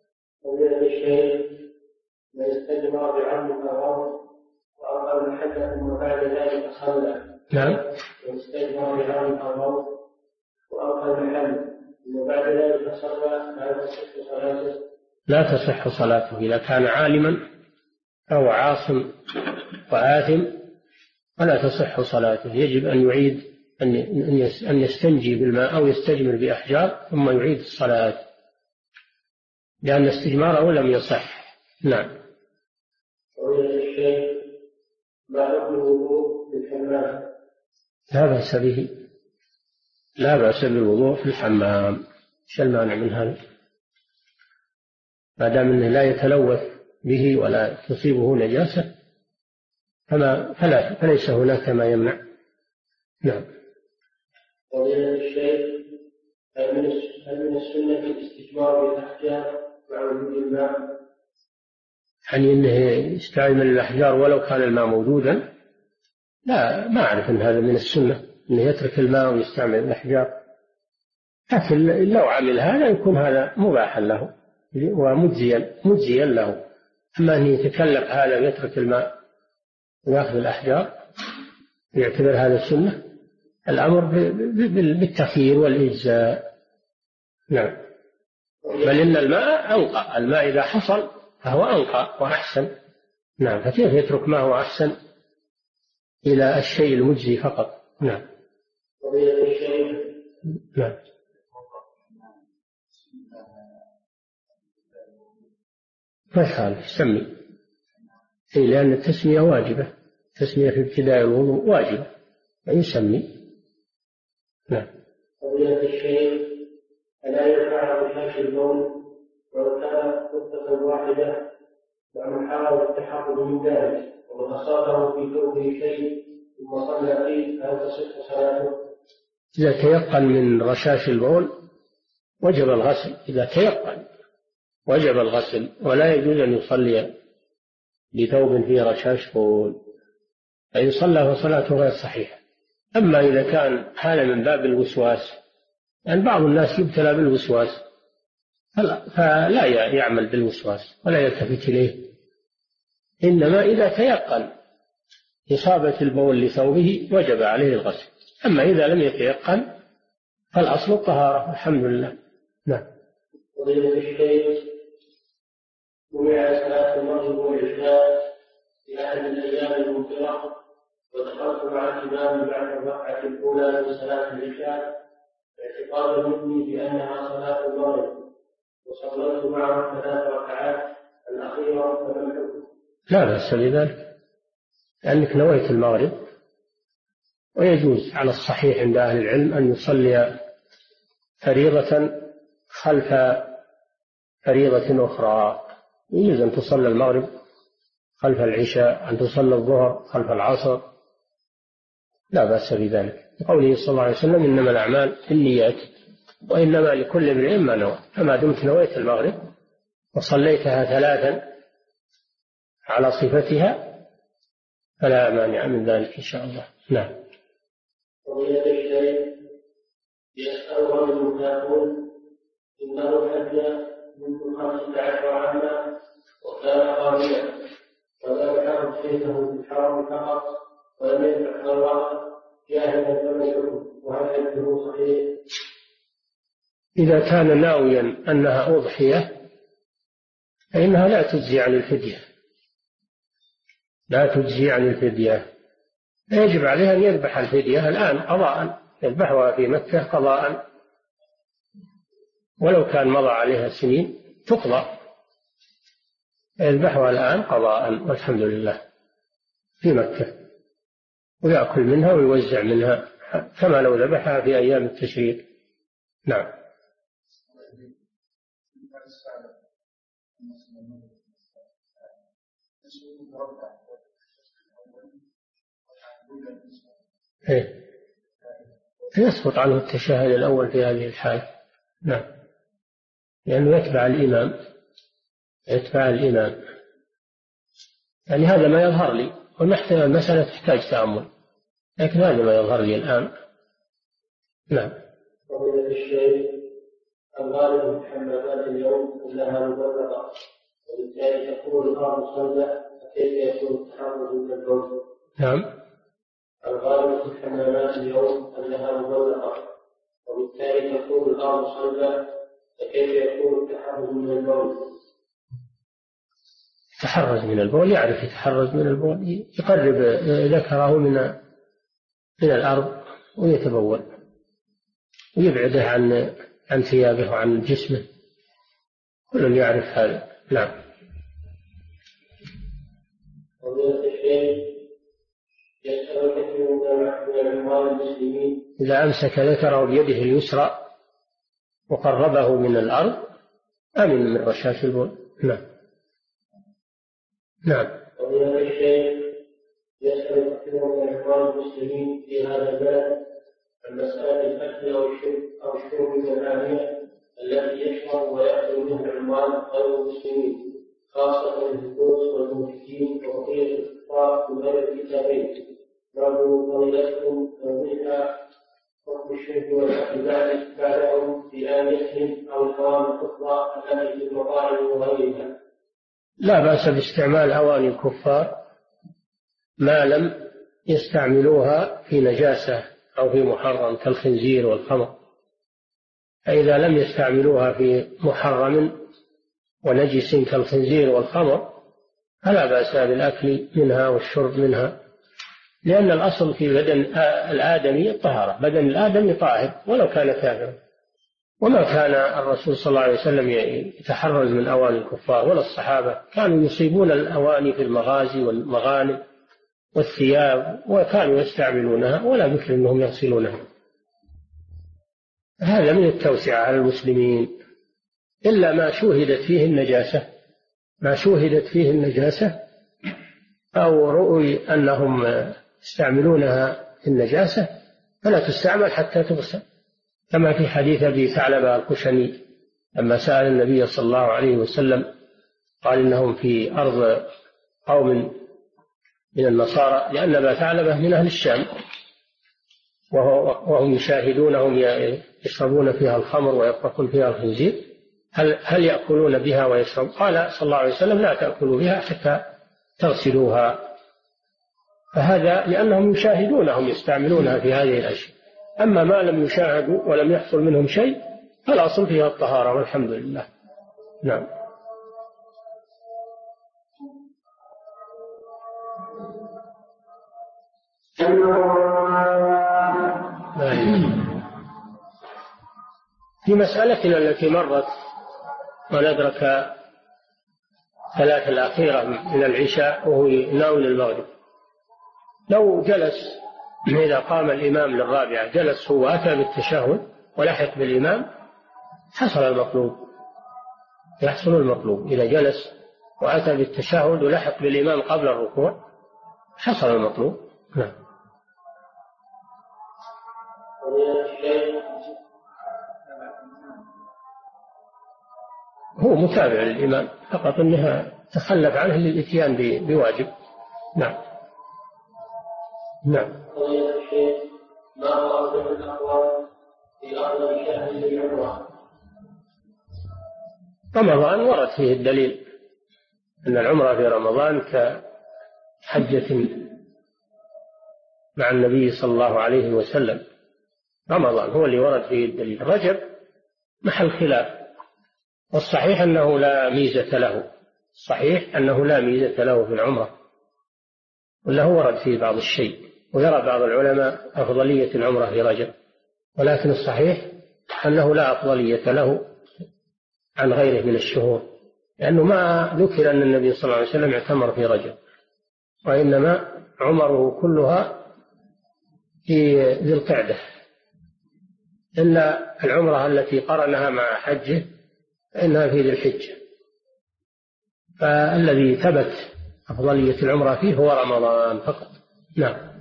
من استجمر بعمد أو وأقل الحدث ثم بعد ذلك صلى. نعم. من استجمر بعمد أو وأقل الحدث ثم بعد ذلك صلى لا تصح صلاته. لا تصح صلاته إذا كان عالما أو عاصم وآثم، فلا تصح صلاته. يجب أن يعيد أن يستنجي بالماء أو يستجمر بأحجار ثم يعيد الصلاة، لأن استجماره لم يصح. نعم. لا بأس به، لا بأس بالوضوء في الحمام. ايش المانع من هذا؟ ما دام انه لا يتلوث به ولا تصيبه نجاسة فليس هناك ما يمنع. نعم. فضيلة الشيخ، هل من السنة الاستجمار بالأحجار مع وجود الماء؟ يعني انه يستعمل الأحجار ولو كان الماء موجودا؟ لا، ما أعرف أن هذا من السنة أنه يترك الماء ويستعمل الأحجار، لكن لو عمل هذا يكون هذا مباحا له ومجزيا له. أما أن يتكلف هذا ويترك الماء ويأخذ الأحجار يعتبر هذا السنة، الأمر بالتخيير والإجزاء. نعم. بل إن الماء أنقى، الماء إذا حصل فهو أنقى وأحسن. نعم. فكيف يترك ما هو أحسن إلى الشيء المجزي فقط؟ نعم. نعم. ما يخالف سمي، لأن التسمية واجبة، التسمية في ابتداء الوضوء واجبة، يسمي. نعم. فضيلة الشيخ، ألا ينفع بحاش البول ولو كان نقطة واحدة مع محاولة التحقق من ذلك ومن أصابه في ثوبه شيء ثم صلى فيه هل تصح صلاته؟ إذا تيقن من رشاش البول وجب الغسل، إذا تيقن وجب الغسل، ولا يجوز أن يصلي بثوب فيه رشاش بول، فإن صلى فصلاته غير صحيحة. أما إذا كان هذا من باب الوسواس، يعني بعض الناس يبتلى بالوسواس فلا يعمل بالوسواس ولا يلتفت إليه، إنما إذا تيقن إصابة البول لثوبه وجب عليه الغسل. أما إذا لم يتيقن فالأصل الطهارة، الحمد لله. نعم. فضيلة الشيخ، منع صلاة المغرب والعشاء في أحد الأيام الممطرة ودخلت مع الإمام بعد الركعة الأولى من صلاة العشاء اعتقادا مني بأنها صلاة المغرب، وصليت معه 3 ركعات الأخيرة فلم أكن. لا بأس بذلك، لأنك نويت المغرب، ويجوز على الصحيح عند أهل العلم أن يصلي فريضة خلف فريضة أخرى. يجوز أن تصلي المغرب خلف العشاء، أن تصلي الظهر خلف العصر، لا بأس بذلك، قوله صلى الله عليه وسلم إنما الأعمال بالنيات وإنما لكل امرئ ما نوى. فما دمت نويت المغرب وصليتها 3 على صفتها فلا مانع من ذلك إن شاء الله. نعم. فضيلة الشيخ، يسأل رجل يقول إنه حج منذ 15 عاما وكان قابلا وذبحه سيفه في الحرم فقط ولم يذبح غيره جاهلا فما الحكم وهل حده صحيح؟ إذا كان ناويا أنها أضحية فإنها لا تجزي عن الفدية، لا تجزي عن الفدية، يجب عليها أن يذبح الفدية الآن قضاء، يذبحها في مكة قضاء، ولو كان مضى عليها سنين تقضى، يذبحها الآن قضاء والحمد لله في مكة، ويأكل منها ويوزع منها كما لو ذبحها في أيام التشريق. نعم. يسقط عنه التشهد الأول في هذه الحال. نعم، لأنه يتبع الإمام، يتبع الإمام، يعني هذا ما يظهر لي، والمسألة تحتاج تأمل، لكن هذا ما يظهر لي الآن. نعم. ومن الشيء الغالب في الحمامات اليوم أنها مبرقة وبالتالي تكون الأرض صلبة، فكيف يكون التحرز من البول؟ نعم. الغالب في الحمامات اليوم أنها مبرقة وبالتالي تكون الأرض صلبة، فكيف يكون التحرز من البول؟ يتحرز من البول، يعرف يتحرز من البول، يقرب ذكره من الأرض ويتبول ويبعده عن ثيابه وعن جسمه، كل يعرف هذا. نعم. ومن الشيء يسأل كثير من علماء المسلمين إذا أمسك ذكره بيده اليسرى وقربه من الأرض أمن من رشاش البول. نعم. نعم. ومن الشيء يسأل كثير من علماء المسلمين في هذا البلد عن مسألة الأكل أو الشرب من الآنية التي يشرب ويأكل منها العمال غير المسلمين، خاصة الهندوس والمشركين وبقية الكفار من غير الكتابين، نرجو فضيلتكم توضيح حكم الشرك والأكل بعدهم في آنيتهم أو الحوامل الأخرى التي في المطاعم وغيرها. لا بأس باستعمال أواني الكفار ما لم يستعملوها في نجاسة أو في محرم كالخنزير والخمر، فإذا لم يستعملوها في محرم ونجس كالخنزير والخمر فلا بأس بالأكل منها والشرب منها، لأن الأصل في بدن الآدمي الطهارة، بدن الآدمي طاهر ولو كان كافرا، وما كان الرسول صلى الله عليه وسلم يتحرز من أواني الكفار ولا الصحابة، كانوا يصيبون الأواني في المغازي والمغانم والثياب وكانوا يستعملونها ولا ذكر أنهم يغسلونها. هذا من التوسعة على المسلمين، إلا ما شوهدت فيه النجاسة، ما شوهدت فيه النجاسة أو رؤي أنهم يستعملونها في النجاسة فلا تستعمل حتى تغسل، كما في حديث أبي ثعلبة الخشني لما سأل النبي صلى الله عليه وسلم قال إنهم في أرض قوم من النصارى، لأن أبا ثعلبة من أهل الشام وهم يشاهدونهم يشربون فيها الخمر ويطبخون فيها الخنزير، هل يأكلون بها ويشرب؟ قال صلى الله عليه وسلم لا تأكلوا بها حتى تغسلوها، فهذا لأنهم يشاهدونهم يستعملونها في هذه الأشياء. أما ما لم يشاهدوا ولم يحصل منهم شيء فالأصل فيها الطهارة والحمد لله. نعم. في مسألتنا التي مرت وندرك ثلاث الأخيرة من العشاء وهو ناوي المغرب، لو جلس إذا قام الإمام للرابعة جلس هو أتى بالتشهد ولحق بالإمام حصل المطلوب، يحصل المطلوب. إذا جلس وأتى بالتشهد ولحق بالإمام قبل الركوع حصل المطلوب. نعم. هو متابع للإمام فقط أنها تخلف عنه للإتيان بواجب. نعم. نعم. ما هو أفضل الأقوال في أفضل شهر للعمرة؟ رمضان ورد فيه الدليل أن العمرة في رمضان كحجة مع النبي صلى الله عليه وسلم. رمضان هو اللي ورد فيه الدليل. رجب محل خلاف، والصحيح أنه لا ميزة له، الصحيح أنه لا ميزة له في العمرة، ولا هو ورد فيه بعض الشيء، ويرى بعض العلماء أفضلية العمرة في رجب، ولكن الصحيح أنه لا أفضلية له عن غيره من الشهور، لأنه ما ذكر أن النبي صلى الله عليه وسلم اعتمر في رجب، وإنما عمره كلها في ذي القعدة، إلا العمرة التي قرنها مع حجه فإنها في ذي الحجة. فالذي ثبت أفضلية العمرة فيه هو رمضان فقط. نعم.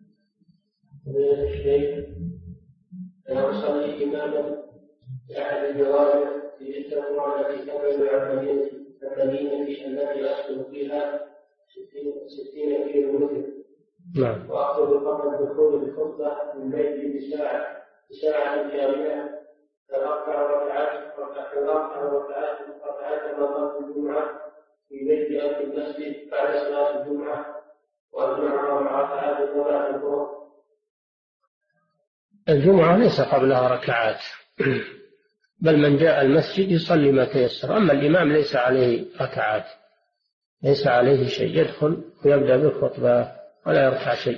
أنا أصلي إماما لأحد الجوامع في تلك الجمعة التي تبعد عن المدينة التي أسكن فيها 60 كيلو متر. نعم. وأخذ قبل الدخول بالخطبة من بيتي بساعة كاملة، فأربع ركعات مرات الجمعة في بيت أو في المسجد بعد صلاة الجمعة، وأجمعها مع ركعات صلاة الظهر. الجمعة ليس قبلها ركعات، بل من جاء المسجد يصلي ما تيسر. أما الإمام ليس عليه ركعات، ليس عليه شيء، يدخل ويبدأ بالخطبة ولا يركع شيء،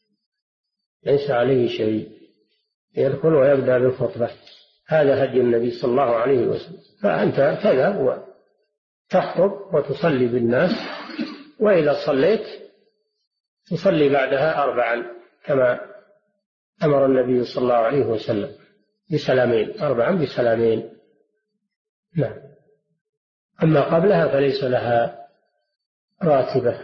ليس عليه شيء، يدخل ويبدأ بالخطبة. هذا هدي النبي صلى الله عليه وسلم. فأنت تذهب وتخطب وتصلي بالناس، وإذا صليت تصلي بعدها 4 كما أمر النبي صلى الله عليه وسلم بسلامين، 4 بسلامين. نعم. أما قبلها فليس لها راتبة.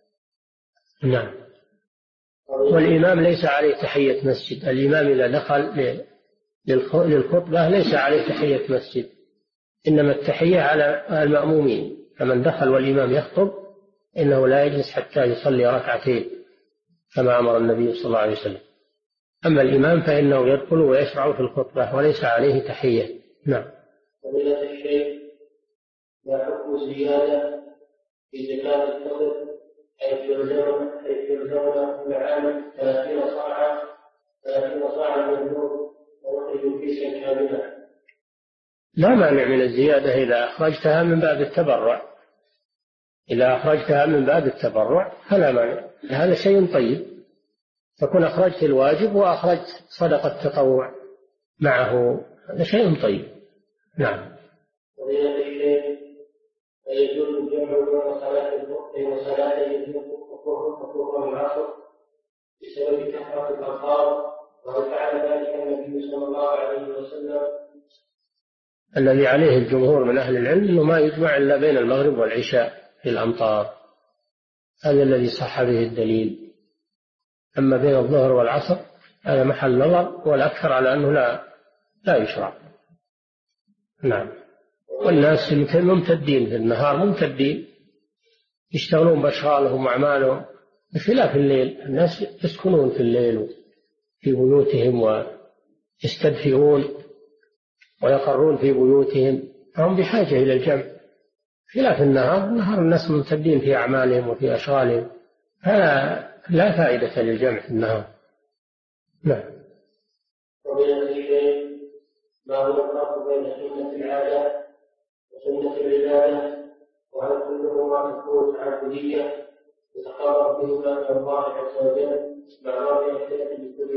نعم. والإمام ليس عليه تحية مسجد. الإمام إذا دخل للخطبة ليس عليه تحية مسجد، إنما التحية على المأمومين. فمن دخل والإمام يخطب إنه لا يجلس حتى يصلي 2 ركعتين كما أمر النبي صلى الله عليه وسلم. أما الإمام فإنه يدخل ويشرع في الخطبة وليس عليه تحية. نعم. فضيلة الشيخ، ما حكم الزيادة في زكاة الفطر حيث يلزمنا كل عام 30 صاعا من النور ونخرج كيسا كاملا؟ لا مانع من الزيادة إذا أخرجتها من باب التبرع، إذا أخرجتها من باب التبرع فلا مانع، هذا شيء طيب، تكون أخرجت الواجب وأخرجت صدقة تطوع معه، هذا شيء طيب. نعم. فضيلة الشيخ، يجوز الجمع بين صلاتي الظهر والعصر بسبب كثرة الأمطار، وهل فعل ذلك النبي صلى الله عليه وسلم؟ الذي عليه الجمهور من أهل العلم أنه ما يجمع إلا بين المغرب والعشاء في الأمطار، هذا الذي صح به الدليل. أما بين الظهر والعصر هذا محل نظر، والأكثر على أنه لا يشرع. نعم. والناس ممتدين في النهار، ممتدين يشتغلون بأشغالهم وأعمالهم، بخلاف الليل. الناس يسكنون في الليل في بيوتهم ويستدفئون ويقرون في بيوتهم، فهم بحاجة إلى الجمع، خلاف النهار الناس ممتدين في أعمالهم وفي أشغالهم، هذا لا فائدة للجمع في النهار. نعم. وبين الشيء ما هو الفرق بين سنة العادة وسنة العبادة، وهل كلهما تكون تعبدية يتقرب بهما من الله عز وجل مع رابع الثلاث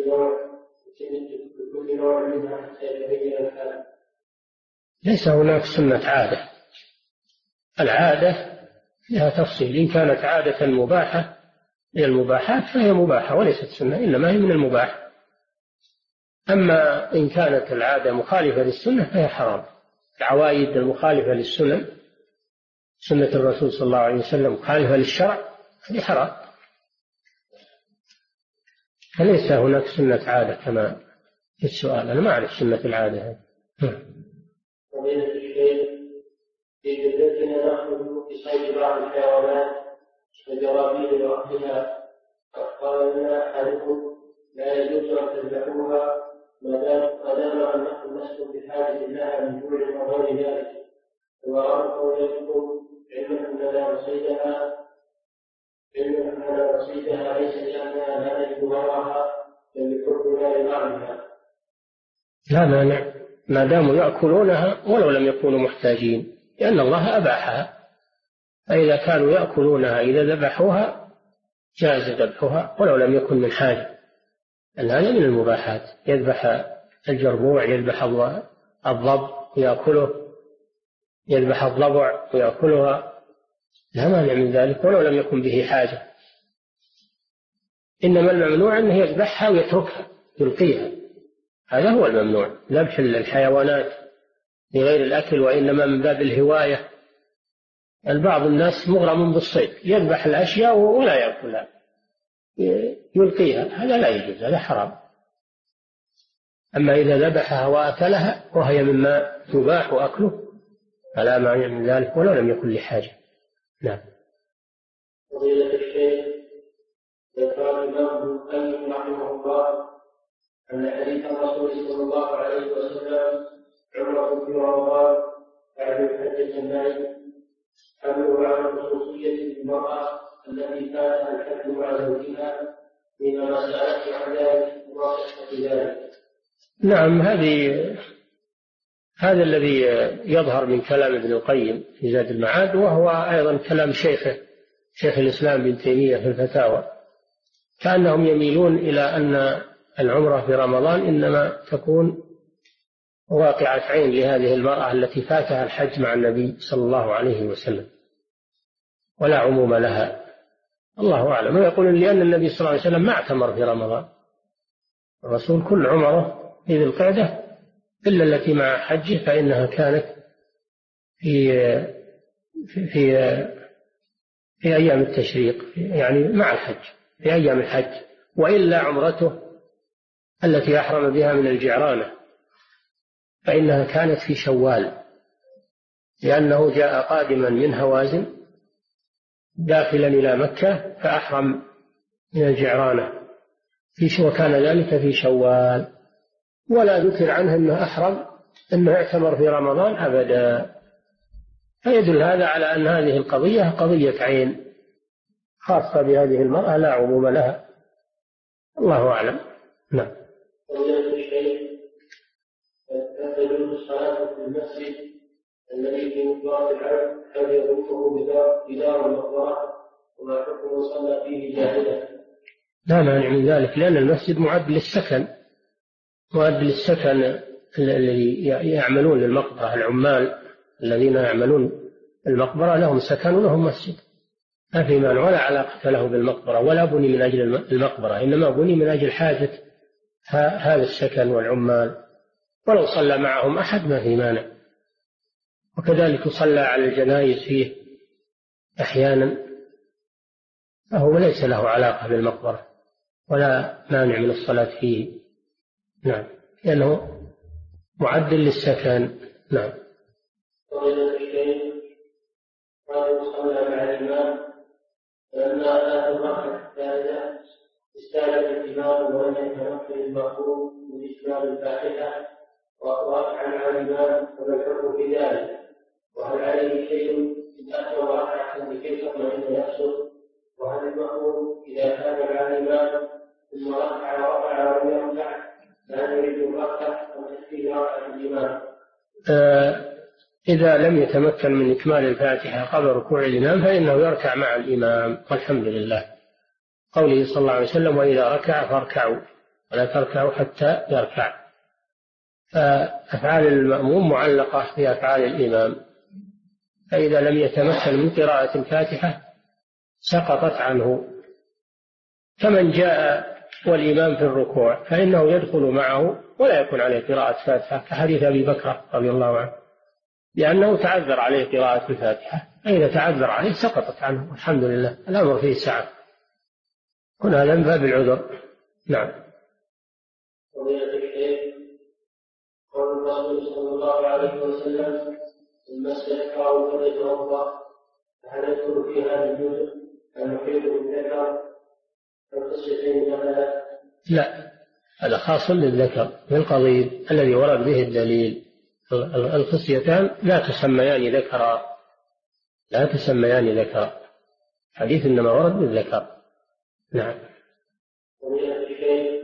بكل نوع منها حتى يتبين الحال؟ ليس هناك سنة عادة، العادة فيها تفصيل، إن كانت عادة مباحة من المباحات فهي مباحة وليست سنة، إنما هي من المباح. أما إن كانت العادة مخالفة للسنة فهي حرام. العوائد المخالفة للسنة، سنة الرسول صلى الله عليه وسلم مخالفة للشرع، هذه حرام. فليس هناك سنة عادة كما في السؤال، أنا ما أعرف سنة العادة. فضيلة الشيخ، في جدتنا نأخذ في صيد بعض الحيوانات كجرابيل وأخذها، قال لنا أحدكم لا يجوز أن تذبحوها ما دام أنكم لستم بحاجة لها من جوع وغير ذلك، ورأوا يكتب إننا نصيدها ليس لأننا لا نجد وراها بل لحبنا لبعضها. لا مانع ما داموا يأكلونها ولو لم يكونوا محتاجين، لأن الله أباحها، فإذا كانوا يأكلونها إذا ذبحوها جاز ذبحها ولو لم يكن من حاجة، أن هذا من المباحات. يذبح الجربوع، يذبح الضب ويأكله، يذبح الضبع ويأكلها، لا مانع من ذلك ولو لم يكن به حاجة. إنما الممنوع أنه يذبحها ويتركها يلقيها، هذا هو الممنوع، ذبح الحيوانات لغير الأكل وإنما من باب الهواية. البعض الناس مغرم بالصيد يذبح الأشياء ولا يأكلها يلقيها، هذا لا يجوز، هذا حرام. أما إذا ذبحها وأكلها وهي مما يباح أكله فلا مانع من ذلك ولو لم يكن لحاجة. نعم. فضيلة الشيخ، ذكر الإمام ابن القيم رحمه الله أن حديث الرسول صلى الله عليه وسلم عمرة في رمضان بعد الحجة الثانية حملوا على خصوصية المرأة التي فاتها الحج مع زوجها حينما سألت عن ذلك ورأت ذلك. نعم، هذا الذي يظهر من كلام ابن القيم في زاد المعاد، وهو أيضا كلام شيخ الإسلام ابن تيمية في الفتاوى، كأنهم يميلون إلى أن العمرة في رمضان إنما تكون واقعة عين لهذه المرأة التي فاتها الحج مع النبي صلى الله عليه وسلم ولا عموم لها. الله أعلم. ويقولون لأن النبي صلى الله عليه وسلم ما اعتمر في رمضان، الرسول كل عمره في ذي القعدة إلا التي مع حجه فإنها كانت في أيام التشريق، يعني مع الحج في أيام الحج، وإلا عمرته التي أحرم بها من الجعرانة فإنها كانت في شوال، لأنه جاء قادما من هوازن داخلا إلى مكة فأحرم من الجعرانة وكان ذلك في شوال، ولا ذكر عنه أنه اعتمر في رمضان أبدا. فيدل هذا على أن هذه القضية قضية عين خاصة بهذه المرأة لا عموم لها. الله أعلم. نعم. تجوز الصلاة في المسجد الذي في مقبرة العبد هل يضيفه بدار المقبرة وما حكم صلى فيه جاهلا؟ لا مانع من ذلك، لأن المسجد معد للسكن الذي يعملون للمقبرة، العمال الذين يعملون المقبرة لهم سكن ولهم مسجد، ما في مانع، ولا علاقة له بالمقبرة ولا بني من أجل المقبرة، إنما بني من أجل حاجة هذا السكن والعمال، ولو صلى معهم أحد ما في مانع. وكذلك صلى على الجنائز فيه أحيانا فهو ليس له علاقة بالمقبرة ولا مانع من الصلاة فيه. نعم، لأنه معدل للسكن. نعم. فضيلة الشيخ، قال صلى مع الإمام فلما أتى الركعة الثالثة استعجل الإمام ولم يتمكن المأموم من إتمام الفاتحة وركع مع الإمام، فما الحكم في ذلك؟ وهل عليه شيء إن أتى ركعة لكي تطمئن نفسه؟ وهل المأموم إذا كان مع الإمام ثم ركع ولم يركع فهل يريد الركعة أم تكفيه ركعة الإمام؟ إذا لم يتمكن من إكمال الفاتحة قبل ركوع الإمام فإنه يركع مع الإمام، والحمد لله. قوله صلى الله عليه وسلم: وإذا ركع فاركعوا ولا تركعوا حتى يركع. فأفعال المأموم معلقة بأفعال الإمام، فإذا لم يتمكن من قراءة الفاتحة سقطت عنه. فمن جاء والإمام في الركوع فإنه يدخل معه ولا يكون عليه قراءة فاتحة، كحديث أبي بكر رضي الله عنه، لأنه تعذر عليه قراءة الفاتحة، فإذا تعذر عليه سقطت عنه، والحمد لله، الأمر فيه سعة، هنا هذا من باب العذر. نعم. فضيلة الشيخ، قول الرسول صلى الله عليه وسلم: ثم استذكروا فليتوضأ، فهل يدخل في هذا الجزء المحيط بالذكر القصتين لا، هذا خاص للذكر بالقضيب الذي ورد به الدليل. الخصيتان لا تسميان ذكرا، لا تسميان ذكرا، حديث إنما ورد بالذكر. نعم. ومن الشيء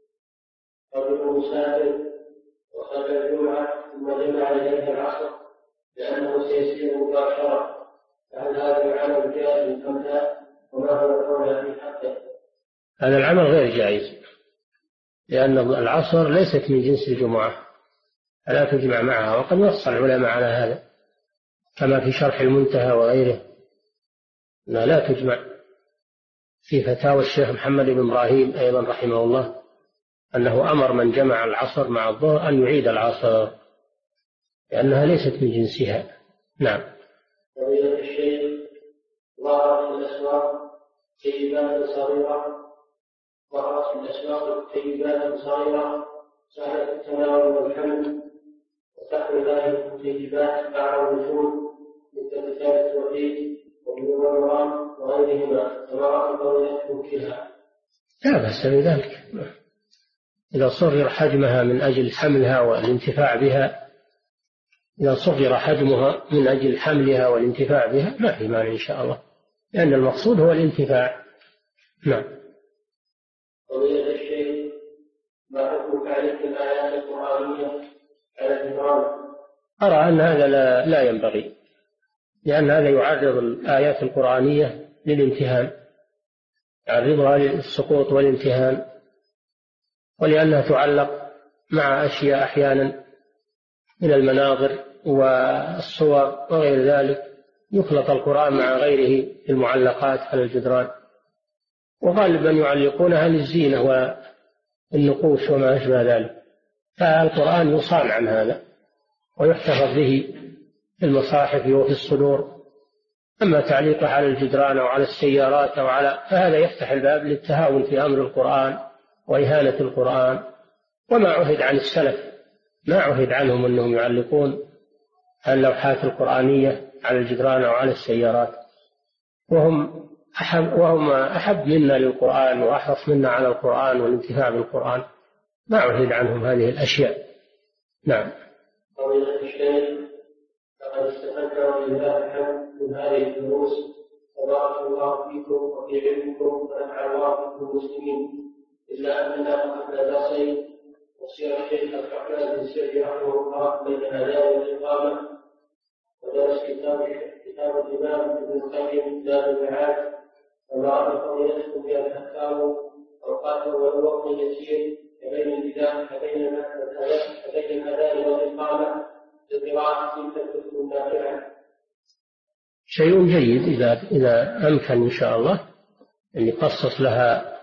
رجل مسافر وصلى الجمعة ثم جمع إليه العصر لأنه سيسير مباشرة، فهل هذا العمل جائز أم لا؟ وما هو القول في حقه؟ هذا العمل غير جائز، لأن العصر ليست من جنس الجمعة فلا تجمع معها، وقد نص العلماء على هذا كما في شرح المنتهى وغيره أنها لا تجمع. في فتاوى الشيخ محمد بن إبراهيم أيضا رحمه الله أنه أمر من جمع العصر مع الظهر أن يعيد العصر لأنها ليست من جنسها. نعم. فضيلة الشيخ، ظهرت الأسواق طيبات صغيرة، ظهرت الأسواق طيبات صغيرة سهلة التناول والحمل، وتحوي هذه الطيبات بعض الوجود مثل كتاب التوحيد وبلوغ المرام وغيرهما، فما فضيلتكم فيها؟ لا بأس بذلك إذا صغر حجمها من أجل حملها والانتفاع بها، إذا صغر حجمها من أجل حملها والانتفاع بها ما في مانع إن شاء الله، لأن المقصود هو الانتفاع. نعم. فضيلة الشيخ، ما حكم تعريف الآيات القرآنية على الجدران؟ أرى أن هذا لا ينبغي، لأن هذا يعرض الآيات القرآنية للامتهان، يعرضها للسقوط والامتهان، ولأنها تعلق مع أشياء أحيانا من المناظر والصور وغير ذلك، يخلط القرآن مع غيره في المعلقات على الجدران، وغالبا يعلقونها للزينة والنقوش وما أشبه ذلك، فالقرآن يصان عن هذا ويحتفظ به في المصاحف وفي الصدور. أما تعليقه على الجدران أو على السيارات فهذا يفتح الباب للتهاون في أمر القرآن وإهانة القرآن، وما عهد عن السلف، ما عهد عنهم أنهم يعلقون اللوحات القرآنية على الجدران أو على السيارات، وهم أحب منا للقرآن وأحرص منا على القرآن والانتفاع بالقرآن، ما عهد عنهم هذه الأشياء. نعم. فضيلة الشيخ، لقد استفدت ولله الحمد من هذه الدروس، وبارك الله فيكم وفي علمكم ونفع الله بكم المسلمين، إلا أننا أخذنا درسين، وصير الشيخ الرحمن بن سعدي رحمه الله بين الأذان والإقامة، ودرس كتاب الإمام ابن القيم زاد المعاد، وما رأى فضيلتكم بأن تختاروا أوقاته والوقت يسير بين النداء بين الأذان والإقامة لقراءة تلك النافعة. شيء جيد إذا أمكن إن شاء الله أن يخصص لها